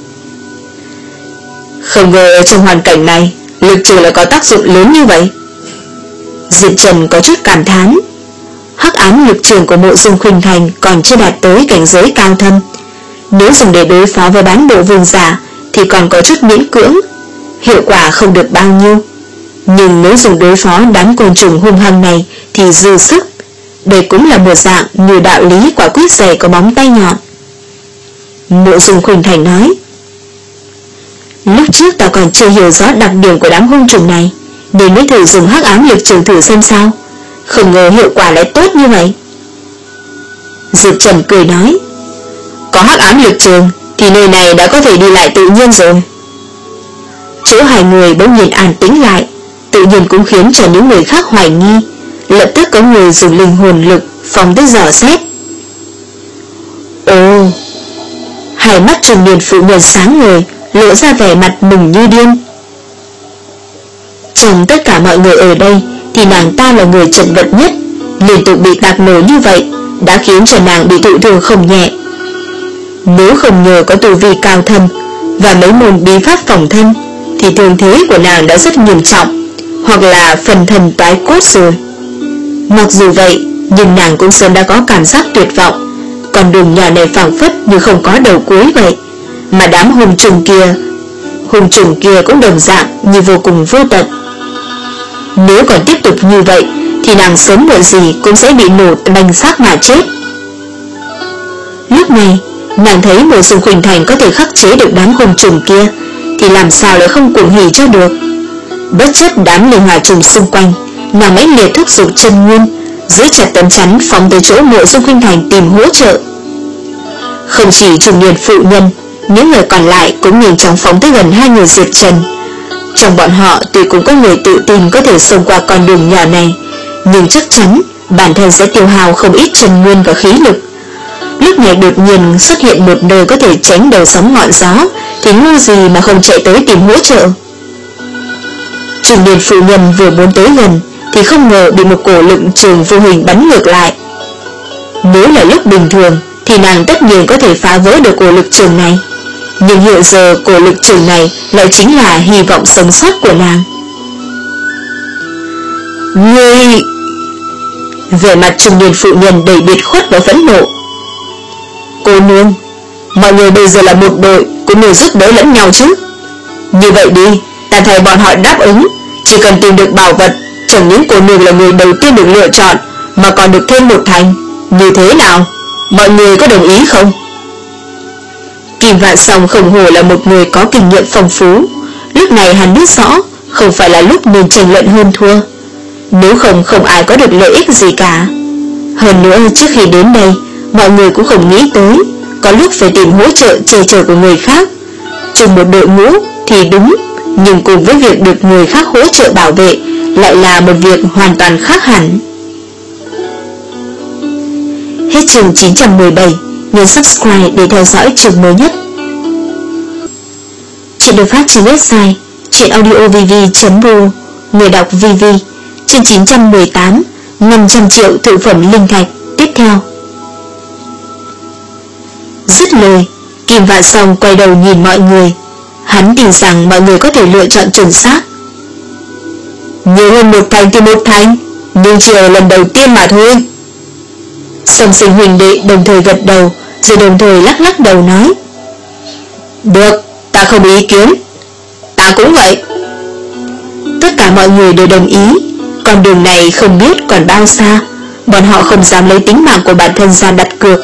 Không ngờ trong hoàn cảnh này lực trường lại có tác dụng lớn như vậy. Diệp Trần có chút cảm thán. Hắc ám lực trường của Mộ Dung Khuynh Thành còn chưa đạt tới cảnh giới cao thâm, nếu dùng để đối phó với bán bộ vương giả thì còn có chút miễn cưỡng, hiệu quả không được bao nhiêu. Nhưng nếu dùng đối phó đám côn trùng hung hăng này thì dư sức. Đây cũng là một dạng như đạo lý quả quýt dày có móng tay nhọn. Mộ Dung Khuynh Thành nói, lúc trước ta còn chưa hiểu rõ đặc điểm của đám hung trùng này, nên mới thử dùng hắc ám lực trường thử xem sao. Không ngờ hiệu quả lại tốt như vậy. Diệp Trần cười nói, có hắc ám lực trường thì nơi này đã có thể đi lại tự nhiên rồi. Chỗ hai người bỗng nhiên an tĩnh lại, tự nhiên cũng khiến cho những người khác hoài nghi. Lập tức có người dùng linh hồn lực phóng tới dò xét. Ồ! Hai mắt trung niên phụ nhân sáng ngời, lộ ra vẻ mặt mừng như điên. Trong tất cả mọi người ở đây thì nàng ta là người chật vật nhất, liên tục bị tạc nổ như vậy đã khiến cho nàng bị thụ thương không nhẹ. Nếu không nhờ có tu vi cao thâm và mấy môn bí pháp phòng thân thì thương thế của nàng đã rất nghiêm trọng, hoặc là phần thân toái cốt rồi. Mặc dù vậy, nhưng nàng cũng sớm đã có cảm giác tuyệt vọng. Con đường nhỏ này phảng phất như không có đầu cuối vậy, mà đám hung trùng kia hung trùng kia cũng đồng dạng như vô cùng vô tận. Nếu còn tiếp tục như vậy thì nàng sớm muộn gì cũng sẽ bị nổ banh xác mà chết. Lúc này nàng thấy Mộ Dung Khuynh Thành có thể khắc chế được đám hung trùng kia thì làm sao lại không cuồng hỉ cho được. Bất chấp đám linh hỏa trùng xung quanh, nàng mãnh liệt thúc giục chân nguyên, giữ chặt tấm chắn phóng tới chỗ Mộ Dung Khuynh Thành tìm hỗ trợ. Không chỉ trung niên phụ nhân, những người còn lại cũng nhanh chóng phóng tới gần hai người Diệp Trần. Trong bọn họ tuy cũng có người tự tin có thể xông qua con đường nhỏ này, nhưng chắc chắn bản thân sẽ tiêu hao không ít chân nguyên và khí lực. Lúc này đột nhiên xuất hiện một nơi có thể tránh đầu sóng ngọn gió thì ngu gì mà không chạy tới tìm hỗ trợ. Trung niên phụ nhân vừa muốn tới gần thì không ngờ bị một cổ lực trường vô hình bắn ngược lại. Nếu là lúc bình thường thì nàng tất nhiên có thể phá vỡ được cổ lực trường này, nhưng hiện giờ cổ lực trường này lại chính là hy vọng sống sót của nàng. Ngươi... Vẻ mặt trung niên phụ nhân đầy biệt khuất và phẫn nộ. Cô nương, mọi người bây giờ là một đội, cũng nên giúp đỡ lẫn nhau chứ. Như vậy đi, ta thấy bọn họ đáp ứng, chỉ cần tìm được bảo vật, chẳng những cô nương là người đầu tiên được lựa chọn, mà còn được thêm một thành. Như thế nào? Mọi người có đồng ý không? Kim Vạn Song không hổ là một người có kinh nghiệm phong phú. Lúc này hắn biết rõ không phải là lúc nên tranh luận hơn thua. Nếu không không ai có được lợi ích gì cả. Hơn nữa trước khi đến đây, mọi người cũng không nghĩ tới có lúc phải tìm hỗ trợ che chở của người khác. Chung một đội ngũ thì đúng, nhưng cùng với việc được người khác hỗ trợ bảo vệ lại là một việc hoàn toàn khác hẳn. Hết chương chín trăm mười bảy. Nhấn subscribe để theo dõi chương mới nhất. Chuyện được phát trên website chuyenaudiovv chấm ru. Người đọc vê vê. Chương chín trăm mười tám. năm trăm triệu thượng phẩm linh thạch. Tiếp theo. Dứt lời, Kim Vạn Song quay đầu nhìn mọi người. Hắn tin rằng mọi người có thể lựa chọn chuẩn xác. Nhiều hơn một thành thì một thành, nhưng chỉ ở lần đầu tiên mà thôi. Song Sinh huynh đệ đồng thời gật đầu, rồi đồng thời lắc lắc đầu nói: Được, ta không ý kiến. Ta cũng vậy. Tất cả mọi người đều đồng ý. Con đường này không biết còn bao xa, bọn họ không dám lấy tính mạng của bản thân ra đặt cược.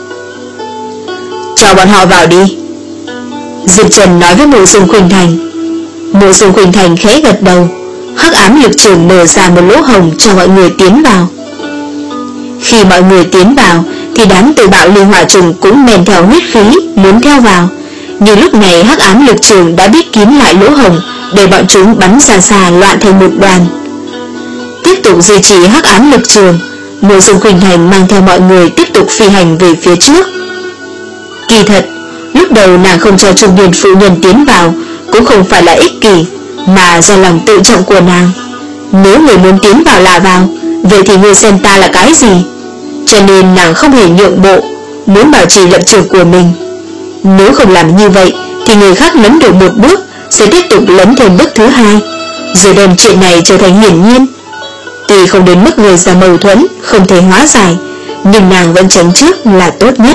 Cho bọn họ vào đi, Diệp Trần nói với Mộ Dung Khuynh Thành. Mộ Dung Khuynh Thành khẽ gật đầu. Hắc ám lực trường mở ra một lỗ hổng cho mọi người tiến vào. Khi mọi người tiến vào thì đám tự bạo ly hỏa trùng cũng men theo huyết khí muốn theo vào, nhưng lúc này hắc ám lực trường đã bít kín lại lỗ hổng để bọn chúng bắn xa xa loạn thành một đoàn. Tiếp tục duy trì hắc ám lực trường, Mộ Dung Khuynh Thành mang theo mọi người tiếp tục phi hành về phía trước. Kỳ thật, lúc đầu nàng không cho trung niên phụ nhân tiến vào cũng không phải là ích kỷ, mà do lòng tự trọng của nàng. Nếu người muốn tiến vào là vào, vậy thì người xem ta là cái gì? Cho nên nàng không hề nhượng bộ, muốn bảo trì lập trường của mình. Nếu không làm như vậy thì người khác lấn được một bước sẽ tiếp tục lấn thêm bước thứ hai, rồi đem chuyện này trở thành hiển nhiên. Tuy không đến mức gây ra mâu thuẫn không thể hóa giải, nhưng nàng vẫn tránh trước là tốt nhất.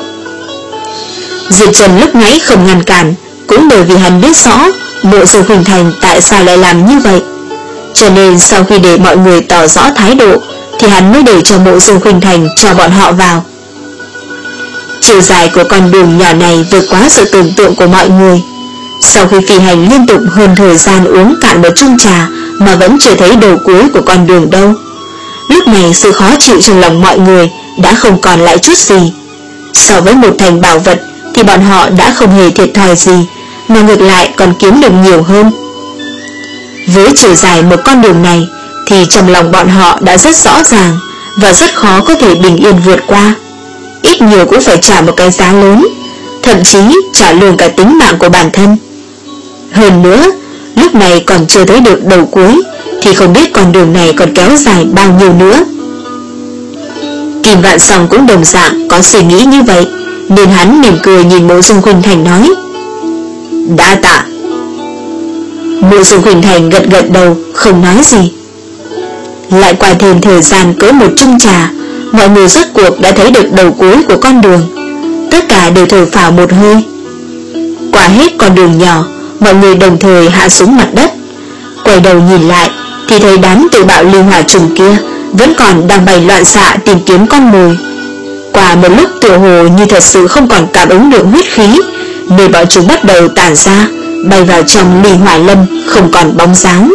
Diệp Trần lúc nãy không ngăn cản, cũng bởi vì hắn biết rõ Mộ Dung Khuynh Thành tại sao lại làm như vậy. Cho nên sau khi để mọi người tỏ rõ thái độ thì hắn mới để cho Mộ Dung Khuynh Thành cho bọn họ vào. Chiều dài của con đường nhỏ này vượt quá sự tưởng tượng của mọi người. Sau khi phi hành liên tục hơn thời gian uống cạn một chung trà mà vẫn chưa thấy đầu cuối của con đường đâu. Lúc này sự khó chịu trong lòng mọi người đã không còn lại chút gì. So với một thành bảo vật thì bọn họ đã không hề thiệt thòi gì, mà ngược lại còn kiếm được nhiều hơn. Với chiều dài một con đường này thì trong lòng bọn họ đã rất rõ ràng và rất khó có thể bình yên vượt qua. Ít nhiều cũng phải trả một cái giá lớn, thậm chí trả luôn cả tính mạng của bản thân. Hơn nữa, lúc này còn chưa thấy được đầu cuối thì không biết con đường này còn kéo dài bao nhiêu nữa. Kim Vạn Song cũng đồng dạng có suy nghĩ như vậy, nên hắn mỉm cười nhìn Mộ Dung Khuynh Thành nói: Đa tạ. Mộ Dung Khuynh Thành gật gật đầu không nói gì. Lại qua thêm thời gian cỡ một chung trà, mọi người rốt cuộc đã thấy được đầu cuối của con đường. Tất cả đều thở phào một hơi. Qua hết con đường nhỏ, mọi người đồng thời hạ xuống mặt đất. Quay đầu nhìn lại thì thấy đám tự bạo ly hỏa trùng kia vẫn còn đang bày loạn xạ tìm kiếm con mồi. Qua một lúc tựa hồ như thật sự không còn cảm ứng được huyết khí, nên bọn chúng bắt đầu tản ra, bay vào trong ly hỏa lâm không còn bóng dáng.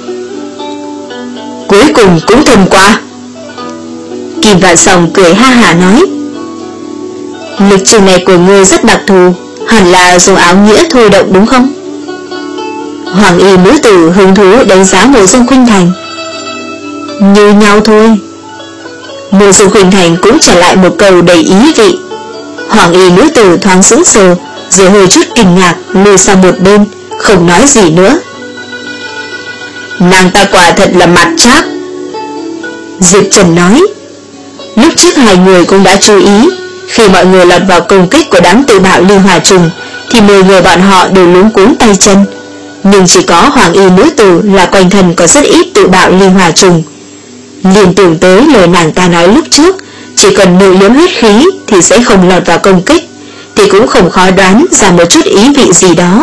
Cuối cùng cũng thông qua. Kim Vạn Song cười ha hả nói: Lịch trình này của ngươi rất đặc thù, hẳn là dùng áo nghĩa thôi động đúng không? Hoàng y nữ tử hứng thú đánh giá Mộ Dung Khuynh Thành. Như nhau thôi. Mộ Dung Khuynh Thành cũng trả lại một câu đầy ý vị. Hoàng y nữ tử thoáng sững sờ, rồi hơi chút kinh ngạc lùi sang một bên, không nói gì nữa. Nàng ta quả thật là mặt trác, Diệp Trần nói. Lúc trước hai người cũng đã chú ý, khi mọi người lọt vào công kích của đám tự bạo ly hỏa trùng thì mười người bọn họ đều luống cuống tay chân, nhưng chỉ có Hoàng y nữ tử là quanh thân có rất ít tự bạo ly hỏa trùng. Liền tưởng tới lời nàng ta nói lúc trước, chỉ cần nội liếm huyết khí thì sẽ không lọt vào công kích, thì cũng không khó đoán ra một chút ý vị gì đó.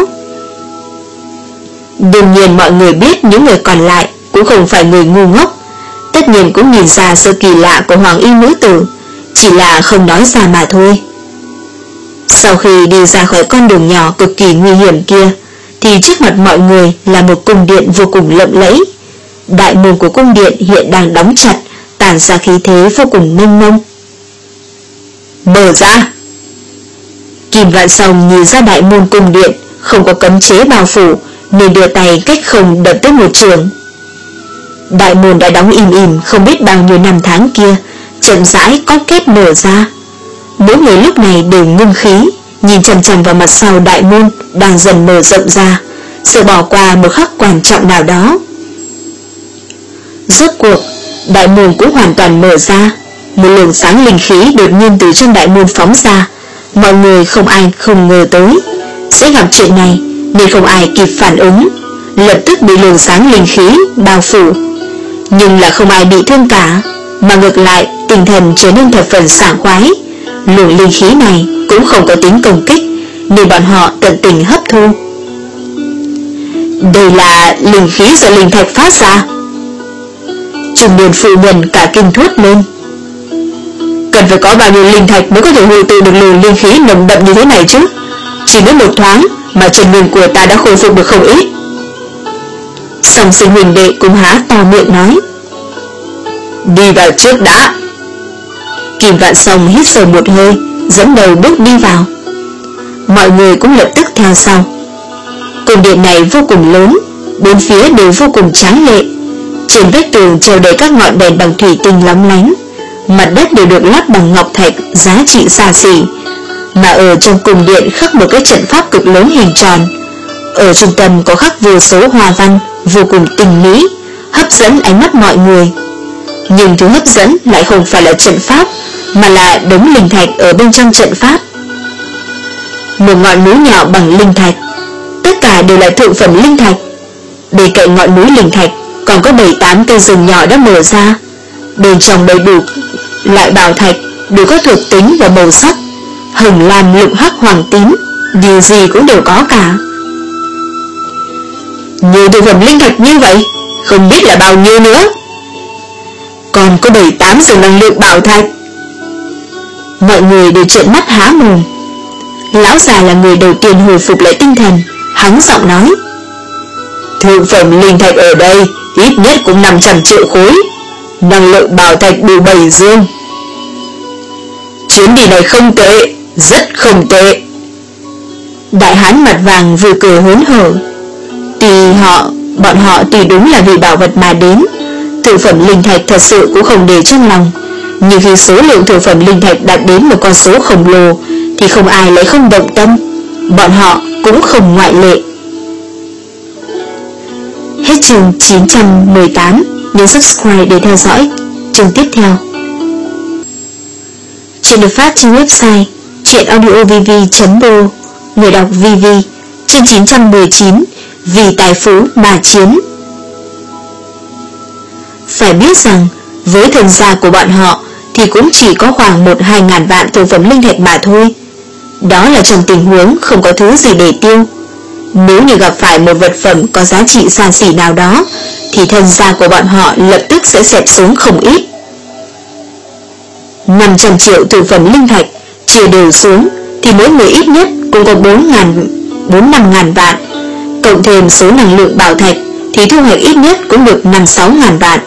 Đương nhiên mọi người biết những người còn lại cũng không phải người ngu ngốc, tất nhiên cũng nhìn ra sự kỳ lạ của Hoàng y nữ tử, chỉ là không nói ra mà thôi. Sau khi đi ra khỏi con đường nhỏ cực kỳ nguy hiểm kia, thì thì trước mặt mọi người là một cung điện vô cùng lộng lẫy. Đại môn của cung điện hiện đang đóng chặt, tản ra khí thế vô cùng mênh mông. Mở ra! Kim Vạn Song nhìn ra đại môn cung điện không có cấm chế bao phủ, nên đưa tay cách không đập tới một trường. Đại môn đã đóng im im không biết bao nhiêu năm tháng kia, chậm rãi có kết mở ra. Mỗi người lúc này đều ngưng khí, nhìn chằm chằm vào mặt sau đại môn đang dần mở rộng ra, sợ bỏ qua một khắc quan trọng nào đó. Rốt cuộc, đại môn cũng hoàn toàn mở ra. Một luồng sáng linh khí đột nhiên từ trong đại môn phóng ra. Mọi người không ai không ngờ tới sẽ gặp chuyện này, nên không ai kịp phản ứng, lập tức bị luồng sáng linh khí bao phủ. Nhưng là không ai bị thương cả, mà ngược lại tinh thần trở nên thập phần sảng khoái. Luồng linh khí này cũng không có tính công kích, nên bọn họ tận tình hấp thu. Đây là linh khí do linh thạch phát ra. Trung niên phụ nhân cả kinh thốt lên. Cần phải có bao nhiêu linh thạch mới có thể hội tụ được luồng linh khí nồng đậm như thế này chứ? Chỉ mới một thoáng mà chân nguyên của ta đã khôi phục được không ít. Song Sinh huynh đệ cũng há to miệng nói. Đi vào trước đã. Kim Vạn Song hít sâu một hơi, dẫn đầu bước đi vào. Mọi người cũng lập tức theo sau. Cung điện này vô cùng lớn, bốn phía đều vô cùng tráng lệ. Trên vách tường treo đầy các ngọn đèn bằng thủy tinh lóng lánh, mặt đất đều được lát bằng ngọc thạch giá trị xa xỉ. Mà ở trong cung điện khắc một cái trận pháp cực lớn hình tròn. Ở trung tâm có khắc vô số hoa văn vô cùng tinh mỹ, hấp dẫn ánh mắt mọi người. Nhưng thứ hấp dẫn lại không phải là trận pháp, mà là đống linh thạch ở bên trong trận pháp. Một ngọn núi nhỏ bằng linh thạch, tất cả đều là thượng phẩm linh thạch. Bên cạnh ngọn núi linh thạch còn có bảy tám cây rừng nhỏ đã mở ra, bên trong đầy đủ loại bảo thạch đều có thuộc tính và màu sắc, hồng lam lục hắc hoàng tím, điều gì cũng đều có cả. Nhiều thượng phẩm linh thạch như vậy, không biết là bao nhiêu nữa. Còn có bảy tám rừng năng lượng bảo thạch. Mọi người đều trợn mắt há mồm. Lão già là người đầu tiên hồi phục lại tinh thần, hắn giọng nói. Thượng phẩm linh thạch ở đây ít nhất cũng năm trăm triệu khối, năng lượng bảo thạch đủ bảy dương. Chuyến đi này không tệ, rất không tệ. Đại hán mặt vàng vừa cười hớn hở. Tuy họ, bọn họ tuy đúng là vì bảo vật mà đến, thượng phẩm linh thạch thật sự cũng không để trong lòng. Nhưng khi số lượng thượng phẩm linh thạch đạt đến một con số khổng lồ, thì không ai lại không động tâm. Bọn họ cũng không ngoại lệ. Hết chương chín trăm mười tám. Nhớ subscribe để theo dõi chương tiếp theo. Chuyện được phát trên website truyệnaudiovv chấm pro. Người đọc vê vê. Chương chín trăm mười chín. Vì tài phú mà chiến. Phải biết rằng với thân gia của bọn họ thì cũng chỉ có khoảng một hai ngàn vạn thượng phẩm linh thạch mà thôi. Đó là trong tình huống không có thứ gì để tiêu. Nếu như gặp phải một vật phẩm có giá trị xa xỉ nào đó, thì thân gia của bọn họ lập tức sẽ xẹp xuống không ít. Năm trăm triệu thượng phẩm linh thạch chia đều xuống thì mỗi người ít nhất cũng có bốn năm ngàn vạn. Cộng thêm số năng lượng bảo thạch thì thu hoạch ít nhất cũng được năm sáu ngàn vạn.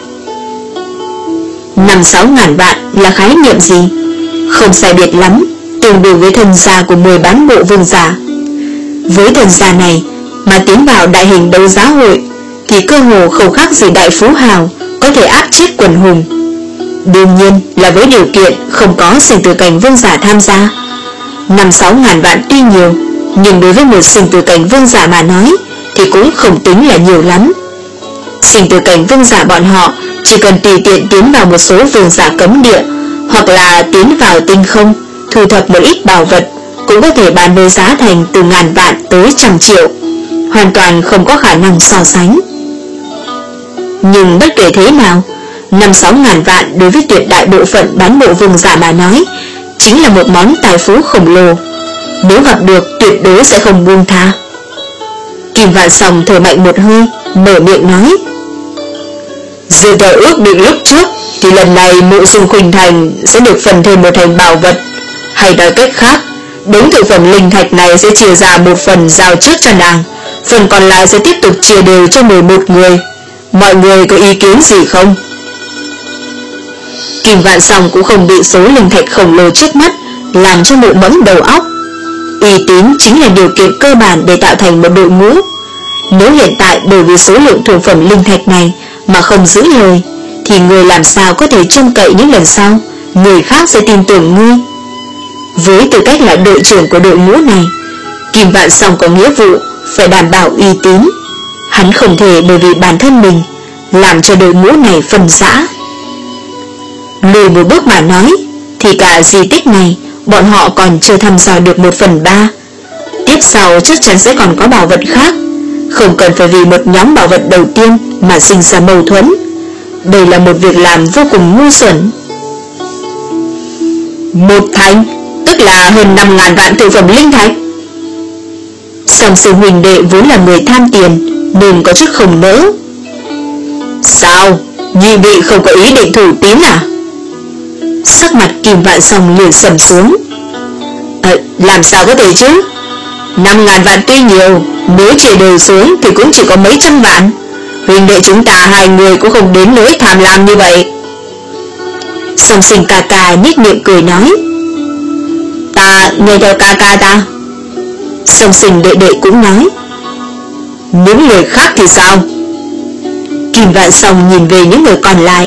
Năm sáu ngàn vạn là khái niệm gì? Không sai biệt lắm, tương đương với thân gia của mười bán bộ vương giả. Với thân gia này mà tiến vào đại hình đấu giá hội thì cơ hồ không khác gì đại phú hào có thể áp chết quần hùng. Đương nhiên là với điều kiện không có sinh tử cảnh vương giả tham gia. Năm sáu ngàn vạn tuy nhiều, nhưng đối với một sinh tử cảnh vương giả mà nói thì cũng không tính là nhiều lắm. Sinh tử cảnh vương giả bọn họ chỉ cần tùy tiện tiến vào một số vương giả cấm địa, hoặc là tiến vào tinh không, thu thập một ít bảo vật, cũng có thể bán với giá thành từ ngàn vạn tới trăm triệu, hoàn toàn không có khả năng so sánh. Nhưng bất kể thế nào, năm sáu ngàn vạn đối với tuyệt đại bộ phận bán bộ vương giả mà nói chính là một món tài phú khổng lồ. Nếu gặp được tuyệt đối sẽ không buông tha. Kim Vạn Song thở mạnh một hơi, mở miệng nói. Dựa theo ước định lúc trước thì lần này Mộ Dung Khuynh Thành sẽ được phần thêm một thành bảo vật, hay nói cách khác, đống thực phẩm linh thạch này sẽ chia ra một phần giao trước cho nàng, phần còn lại sẽ tiếp tục chia đều cho mười một người. Mọi người có ý kiến gì không? Kim Vạn Song cũng không bị số linh thạch khổng lồ trước mắt làm cho mụ mẫm đầu óc. Uy tín chính là điều kiện cơ bản để tạo thành một đội ngũ. Nếu hiện tại bởi vì số lượng thượng phẩm linh thạch này mà không giữ lời, thì người làm sao có thể trông cậy những lần sau người khác sẽ tin tưởng ngươi. Với tư cách là đội trưởng của đội ngũ này, Kim Vạn Song có nghĩa vụ phải đảm bảo uy tín. Hắn không thể bởi vì bản thân mình làm cho đội ngũ này phân rã. Lùi một bước mà nói, thì cả di tích này bọn họ còn chưa thăm dò được một phần ba. Tiếp sau chắc chắn sẽ còn có bảo vật khác, không cần phải vì một nhóm bảo vật đầu tiên mà sinh ra mâu thuẫn. Đây là một việc làm vô cùng ngu xuẩn. Một thành, tức là hơn năm ngàn vạn thượng phẩm linh thạch. Song Sư huynh đệ vốn là người tham tiền nên có chút không nỡ. Sao, nhị vị không có ý định thủ tín à? Sắc mặt Kim Vạn Song liền sầm xuống. À, làm sao có thể chứ? Năm ngàn vạn tuy nhiều, nếu chia đều xuống thì cũng chỉ có mấy trăm vạn. Huynh đệ chúng ta hai người cũng không đến nỗi tham lam như vậy. Song Sinh ca ca nhếch miệng cười nói, ta nghe theo ca ca ta. Song Sinh đệ đệ cũng nói, những người khác thì sao? Kim Vạn Song nhìn về những người còn lại.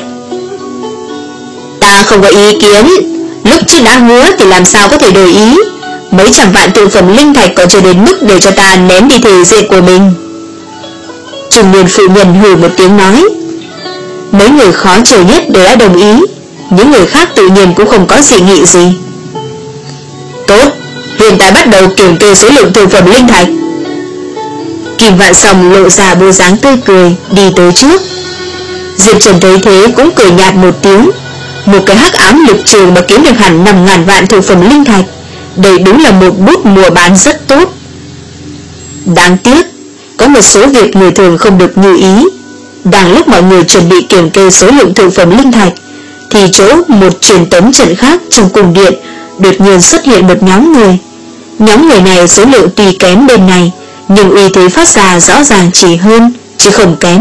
Ta không có ý kiến, lúc trước đã hứa thì làm sao có thể đổi ý. Mấy trăm vạn thượng phẩm linh thạch còn chưa đến mức để cho ta ném đi thể diện của mình. Trung niên phụ nhân hừ một tiếng nói. Mấy người khó chờ nhất đều đã đồng ý, những người khác tự nhiên cũng không có dị nghị gì. Tốt, hiện tại bắt đầu kiểm kê số lượng thượng phẩm linh thạch. Kim Vạn Song lộ ra bộ dáng tươi cười đi tới trước. Diệp Trần thấy thế cũng cười nhạt một tiếng. Một cái hắc ám lực trường mà kiếm được hẳn năm ngàn vạn thượng phẩm linh thạch, đây đúng là một bút mua bán rất tốt. Đáng tiếc, có một số việc người thường không được như ý. Đang lúc mọi người chuẩn bị kiểm kê số lượng thượng phẩm linh thạch, thì chỗ một truyền tống trận khác trong cung điện đột nhiên xuất hiện một nhóm người. Nhóm người này số lượng tuy kém bên này, nhưng uy thế phát ra rõ ràng chỉ hơn, chứ không kém.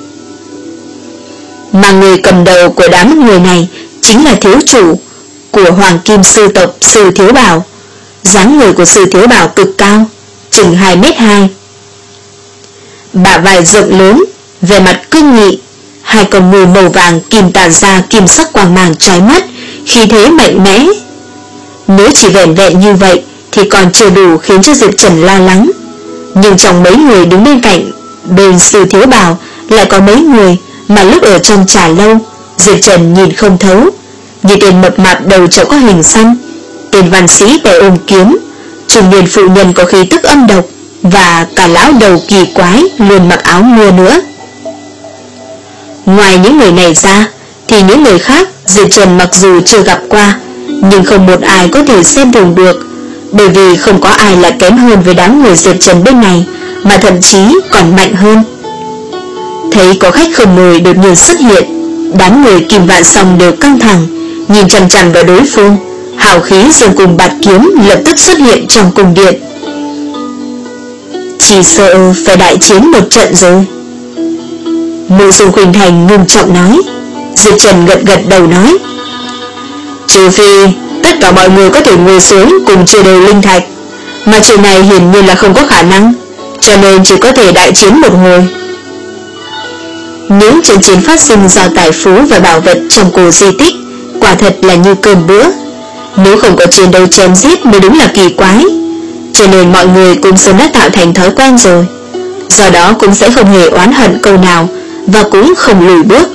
Mà người cầm đầu của đám người này chính là thiếu chủ của Hoàng Kim Sư tộc Sư Thiếu Bảo. Dáng người của Sư Thiếu Bảo cực cao, chừng hai mét hai. Bả vai rộng lớn, vẻ mặt cương nghị, hai con người màu vàng kim tản ra kim sắc quang mang chói mắt, khí thế mạnh mẽ. Nếu chỉ vẻn vẹn như vậy thì còn chưa đủ khiến cho Diệp Trần lo lắng. Nhưng trong mấy người đứng bên cạnh bên Sư Thiếu Bảo lại có mấy người mà lúc ở trong trà lâu Diệp Trần nhìn không thấu, như tên mập mạp đầu trâu có hình xăm, tên văn sĩ tay ôm kiếm, trung niên phụ nhân có khí tức âm độc, và cả lão đầu kỳ quái luôn mặc áo mưa nữa. Ngoài những người này ra thì những người khác Diệp Trần mặc dù chưa gặp qua, nhưng không một ai có thể xem thường được, bởi vì không có ai là kém hơn với đám người Diệp Trần bên này, mà thậm chí còn mạnh hơn. Thấy có khách không mời đột nhiên xuất hiện, đám người Kim Vạn Song đều căng thẳng, nhìn chằm chằm vào đối phương. Hào khí dương cùng bạt kiếm lập tức xuất hiện trong cung điện. Chỉ sợ phải đại chiến một trận rồi. Mộ Dung Khuynh Thành ngưng trọng nói. Diệp Trần gật gật đầu nói, trừ phi tất cả mọi người có thể ngồi xuống cùng chia đều linh thạch, mà chuyện này hiển nhiên là không có khả năng, cho nên chỉ có thể đại chiến một hồi. Những trận chiến phát sinh do tài phú và bảo vật trong cổ di tích quả thật là như cơm bữa. Nếu không có chiến đấu chém giết mới đúng là kỳ quái. Cho nên mọi người cũng sớm đã tạo thành thói quen rồi, do đó cũng sẽ không hề oán hận câu nào, và cũng không lùi bước.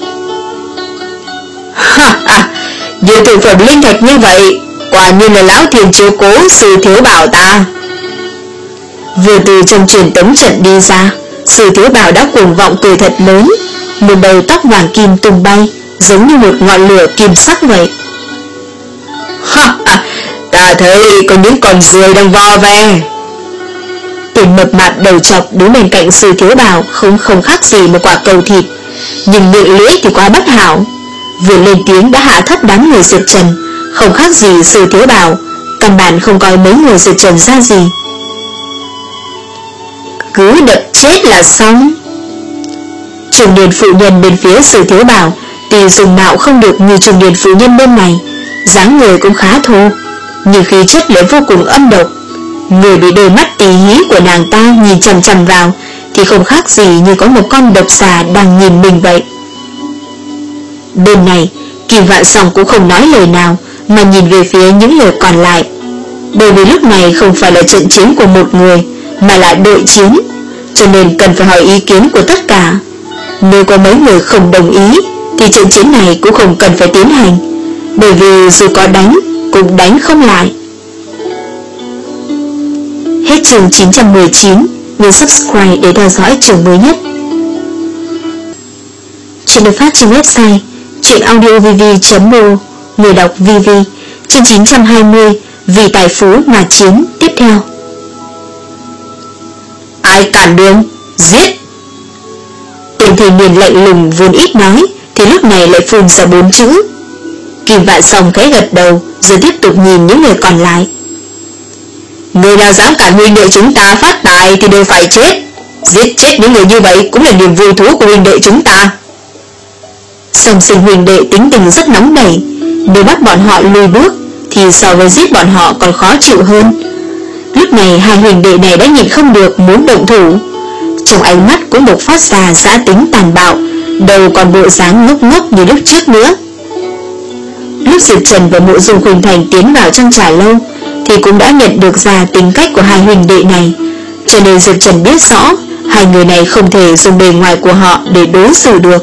Ha ha, nhiều thực phẩm linh thạch như vậy, quả nhiên là lão thiền chiếu cố Sư Thiếu Bảo ta. Vừa từ trong truyền tống trận đi ra, Sư Thiếu Bảo đã cuồng vọng cười thật lớn, một đầu tóc vàng kim tung bay, giống như một ngọn lửa kim sắc vậy. Ha ha, ta thấy có những con ruồi đang vo ve. Tên mập mạp đầu chọc đứng bên cạnh Sư Thiếu Bảo không không khác gì một quả cầu thịt, nhưng miệng lưỡi thì quá bất hảo, vừa lên tiếng đã hạ thấp đám người Diệp Trần, không khác gì Sư Thiếu Bảo căn bản không coi mấy người Diệp Trần ra gì. cứ đập chết là xong. Trung niên phụ nhân bên phía Sử Thiếu Bảo tuy dùng mạo không được như trung niên phụ nhân bên này, dáng người cũng khá thô, nhưng khí chất lại vô cùng âm độc. Người bị đôi mắt tí hí của nàng ta nhìn chằm chằm vào thì không khác gì như có một con độc xà đang nhìn mình vậy. Bên này Kim Vạn Song cũng không nói lời nào mà nhìn về phía những người còn lại, bởi vì lúc này không phải là trận chiến của một người mà là đội chiến, cho nên cần phải hỏi ý kiến của tất cả. Nếu có mấy người không đồng ý thì trận chiến này cũng không cần phải tiến hành, bởi vì dù có đánh cũng đánh không lại. Hết chương chín trăm mười chín. Nhấn subscribe để theo dõi chương mới nhất. Chuyện được phát trên website truyện audio v v chấm m o. Người đọc vê vê. Chương chín trăm hai mươi. Vì tài phú mà chiến tiếp theo. Ai cản đường, giết! Tên thanh niên lạnh lùng vốn ít nói thì lúc này lại phun ra bốn chữ. Kim Vạn Song khẽ gật đầu rồi tiếp tục nhìn những người còn lại. Người nào dám cản huynh đệ chúng ta phát tài thì đều phải chết. Giết chết những người như vậy cũng là niềm vui thú của huynh đệ chúng ta. Song Sinh huynh đệ tính tình rất nóng nảy, nếu bắt bọn họ lùi bước thì so với giết bọn họ còn khó chịu hơn. Lúc này hai huynh đệ này đã nhịn không được muốn động thủ, trong ánh mắt cũng bộc phát ra dã tính tàn bạo, đầu còn bộ dáng ngốc ngốc như lúc trước nữa. Lúc Diệp Trần và Mộ Dung Khuynh Thành tiến vào trong trà lâu thì cũng đã nhận được ra tính cách của hai huynh đệ này, cho nên Diệp Trần biết rõ hai người này không thể dùng bề ngoài của họ để đối xử được.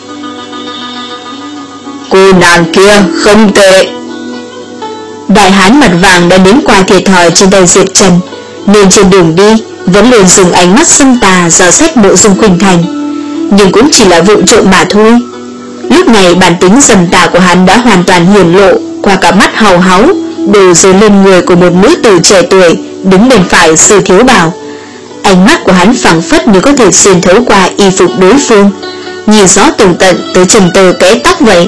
Cô nàng kia không tệ. Đại hán mặt vàng đã đến qua thiệt thòi trên tay Diệp Trần, nên trên đường đi vẫn luôn dùng ánh mắt xâm tà dò xét Mộ Dung Khuynh Thành, nhưng cũng chỉ là vụ trộm mà thôi. Lúc này bản tính dầm tà của hắn đã hoàn toàn hiển lộ qua cả mắt hàu háu đổ dồn lên người của một nữ tử trẻ tuổi đứng bên phải Sử Thiếu Bảo. Ánh mắt của hắn phảng phất như có thể xuyên thấu qua y phục đối phương, nhìn rõ tường tận tới chân tơ kẽ tóc vậy.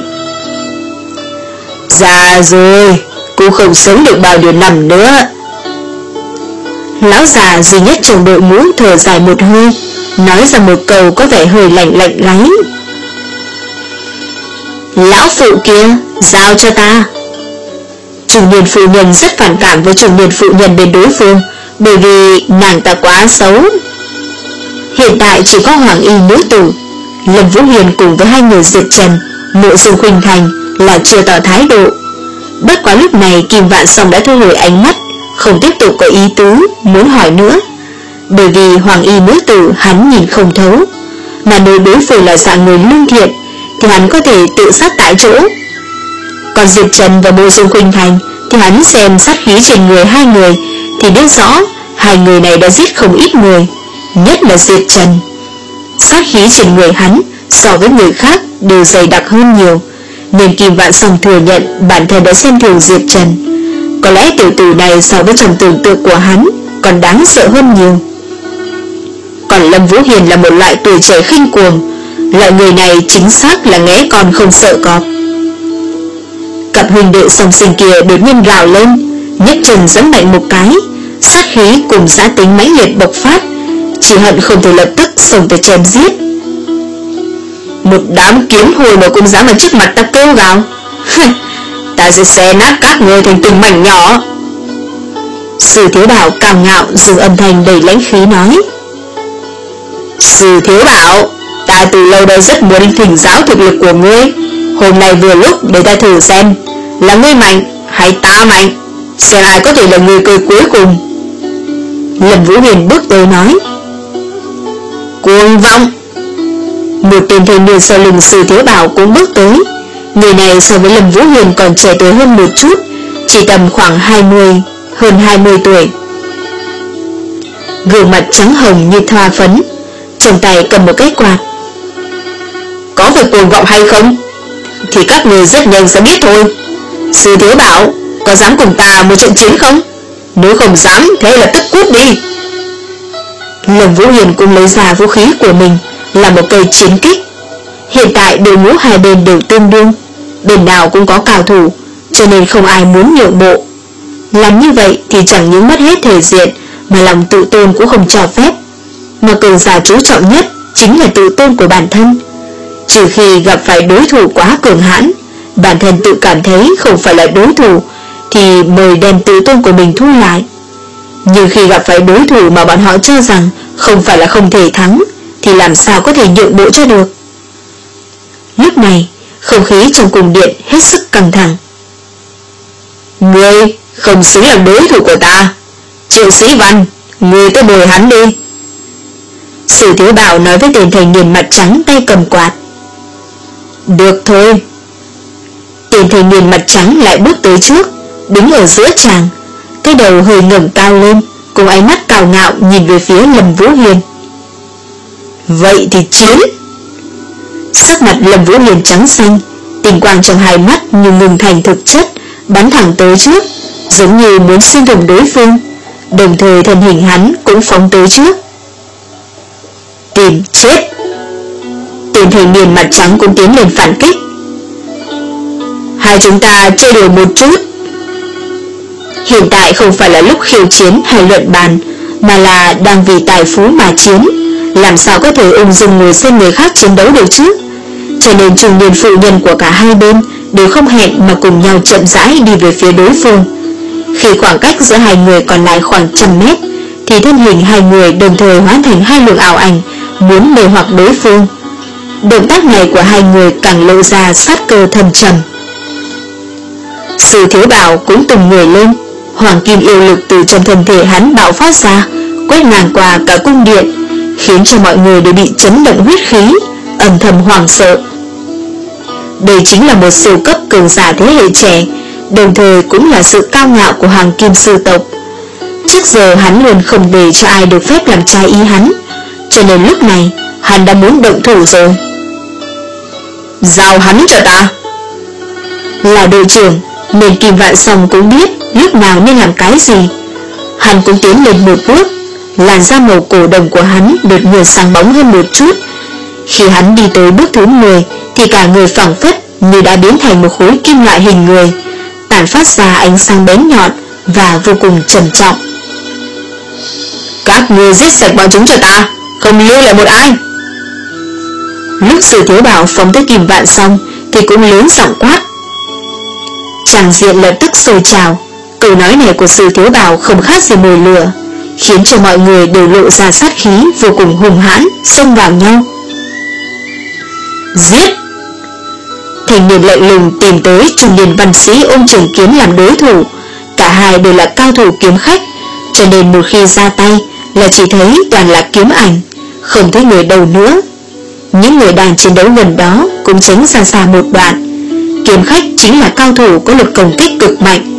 Già rồi, cũng không sống được bao nhiêu năm nữa. Lão già duy nhất trong đội ngũ thở dài một hơi, nói ra một câu có vẻ hơi lạnh lạnh láy. Lão phụ kia, giao cho ta. Trung niên phụ nhân rất phản cảm với trung niên phụ nhân bên đối phương, bởi vì nàng ta quá xấu. Hiện tại chỉ có Hoàng Y nữ tử, Lâm Vũ Hiền cùng với hai người Diệp Trần, Mộ Dung Khuynh Thành là chưa tỏ thái độ. Bất quá lúc này Kim Vạn Song đã thu hồi ánh mắt, không tiếp tục có ý tứ muốn hỏi nữa, bởi vì Hoàng Y nữ tử hắn nhìn không thấu, mà nếu đối phương là dạng người lương thiện thì hắn có thể tự sát tại chỗ. Còn Diệp Trần và Mộ Dung Khuynh Thành thì hắn xem sát khí trên người hai người thì biết rõ hai người này đã giết không ít người, nhất là Diệp Trần. Sát khí trên người hắn so với người khác đều dày đặc hơn nhiều, nên Kim Vạn Song thừa nhận bản thân đã xem thường Diệp Trần. Có lẽ tiểu tử này so với trong tưởng tượng của hắn còn đáng sợ hơn nhiều. Còn Lâm Vũ Hiền là một loại tuổi trẻ khinh cuồng, loại người này chính xác là nghé con không sợ cọp. Cặp huynh đệ Song Sinh kia đột nhiên gào lên, nhấc chân giẫm mạnh một cái, sát khí cùng dã tính mãnh liệt bộc phát, chỉ hận không thể lập tức xông tới chém giết. Một đám kiếm hồi mà cũng dám ở trước mặt ta kêu gào. Ta sẽ xé nát các người thành từng mảnh nhỏ. Sử Thiếu Bảo cao ngạo dùng âm thanh đầy lãnh khí nói. Sử Thiếu Bảo, ta từ lâu đây rất muốn thỉnh giáo thực lực của ngươi. Hôm nay vừa lúc để ta thử xem là ngươi mạnh hay ta mạnh, xem ai có thể là người cười cuối cùng. Lâm Vũ Hiền bước tới nói. Cuồng vọng. Một tên thanh niên sau lưng Sử Thiếu Bảo cũng bước tới. Người này so với Lâm Vũ Hiền còn trẻ tuổi hơn một chút, chỉ tầm khoảng hai mươi, hơn hai mươi tuổi. Gương mặt trắng hồng như thoa phấn, trong tay cầm một cái quạt. Có phải cuồng vọng hay không thì các người rất nhanh sẽ biết thôi. Sử Thiếu Bảo, có dám cùng ta một trận chiến không? Nếu không dám thế lập tức cút đi. Lâm Vũ Hiền cũng lấy ra vũ khí của mình là một cây chiến kích. Hiện tại đội ngũ hai bên đều tương đương, bên nào cũng có cao thủ, cho nên không ai muốn nhượng bộ. Làm như vậy thì chẳng những mất hết thể diện, mà lòng tự tôn cũng không cho phép. mà cường giả chú trọng nhất chính là tự tôn của bản thân. Trừ khi gặp phải đối thủ quá cường hãn, bản thân tự cảm thấy không phải là đối thủ, thì mời đem tự tôn của mình thu lại. Nhưng khi gặp phải đối thủ mà bọn họ cho rằng không phải là không thể thắng, thì làm sao có thể nhượng bộ cho được. Lúc này, không khí trong cung điện hết sức căng thẳng. Ngươi không xứng làm đối thủ của ta. Triệu Sĩ Văn, ngươi tới bồi hắn đi. Sử Thiếu Bảo nói với tên thanh niên mặt trắng tay cầm quạt. Được thôi. Tên thanh niên mặt trắng lại bước tới trước, đứng ở giữa tràng, cái đầu hơi ngẩng cao lên, cùng ánh mắt cao ngạo nhìn về phía Lâm Vũ Hiền. Vậy thì chiến. Sắc mặt Lâm Vũ Hiền trắng xanh, tình quang trong hai mắt như ngừng thành thực chất, bắn thẳng tới trước, giống như muốn xuyên thủng đối phương. Đồng thời thân hình hắn cũng phóng tới trước. Tìm chết. Tên thanh niên mặt trắng cũng tiến lên phản kích. Hai chúng ta chơi đùa một chút. Hiện tại không phải là lúc khiêu chiến hay luận bàn, mà là đang vì tài phú mà chiến. Làm sao có thể ung dung ngồi xem người khác chiến đấu được chứ? Cho nên trung niên phụ nhân của cả hai bên đều không hẹn mà cùng nhau chậm rãi đi về phía đối phương. Khi khoảng cách giữa hai người còn lại khoảng trăm mét, thì thân hình hai người đồng thời hóa thành hai luồng ảo ảnh, muốn mê hoặc đối phương. Động tác này của hai người càng lộ ra sát cơ thâm trầm. Sử Thiếu Bảo cũng tung người lên, hoàng kim yêu lực từ trong thân thể hắn bạo phát ra, quét ngang qua cả cung điện, khiến cho mọi người đều bị chấn động huyết khí, âm thầm hoảng sợ. Đây chính là một siêu cấp cường giả thế hệ trẻ, đồng thời cũng là sự cao ngạo của Hoàng Kim sư tộc. Trước giờ hắn luôn không để cho ai được phép làm trái ý hắn, cho nên lúc này hắn đã muốn động thủ rồi. Giao hắn cho ta. Là đội trưởng nên Kim Vạn Song cũng biết lúc nào nên làm cái gì. Hắn cũng tiến lên một bước, làn da màu cổ đồng của hắn đột nhiên sáng bóng hơn một chút. Khi hắn đi tới bước thứ mười thì cả người phảng phất như đã biến thành một khối kim loại hình người, tản phát ra ánh sáng bén nhọn và vô cùng trầm trọng. Các ngươi giết sạch bọn chúng cho ta, không lưu lại một ai. Lúc Sử Thiếu Bảo phóng tới Kim Vạn Song thì cũng lớn giọng quát. Tràng diện lập tức sôi trào. Câu nói này của Sử Thiếu Bảo không khác gì mồi lửa, khiến cho mọi người đều lộ ra sát khí vô cùng hùng hãn, xông vào nhau. Giết! Thành niên lạnh lùng tìm tới trung niên văn sĩ ôm trường kiếm làm đối thủ. Cả hai đều là cao thủ kiếm khách, cho nên một khi ra tay là chỉ thấy toàn là kiếm ảnh, không thấy người đâu nữa. Những người đang chiến đấu gần đó cũng tránh xa xa một đoạn. Kiếm khách chính là cao thủ có lực công kích cực mạnh,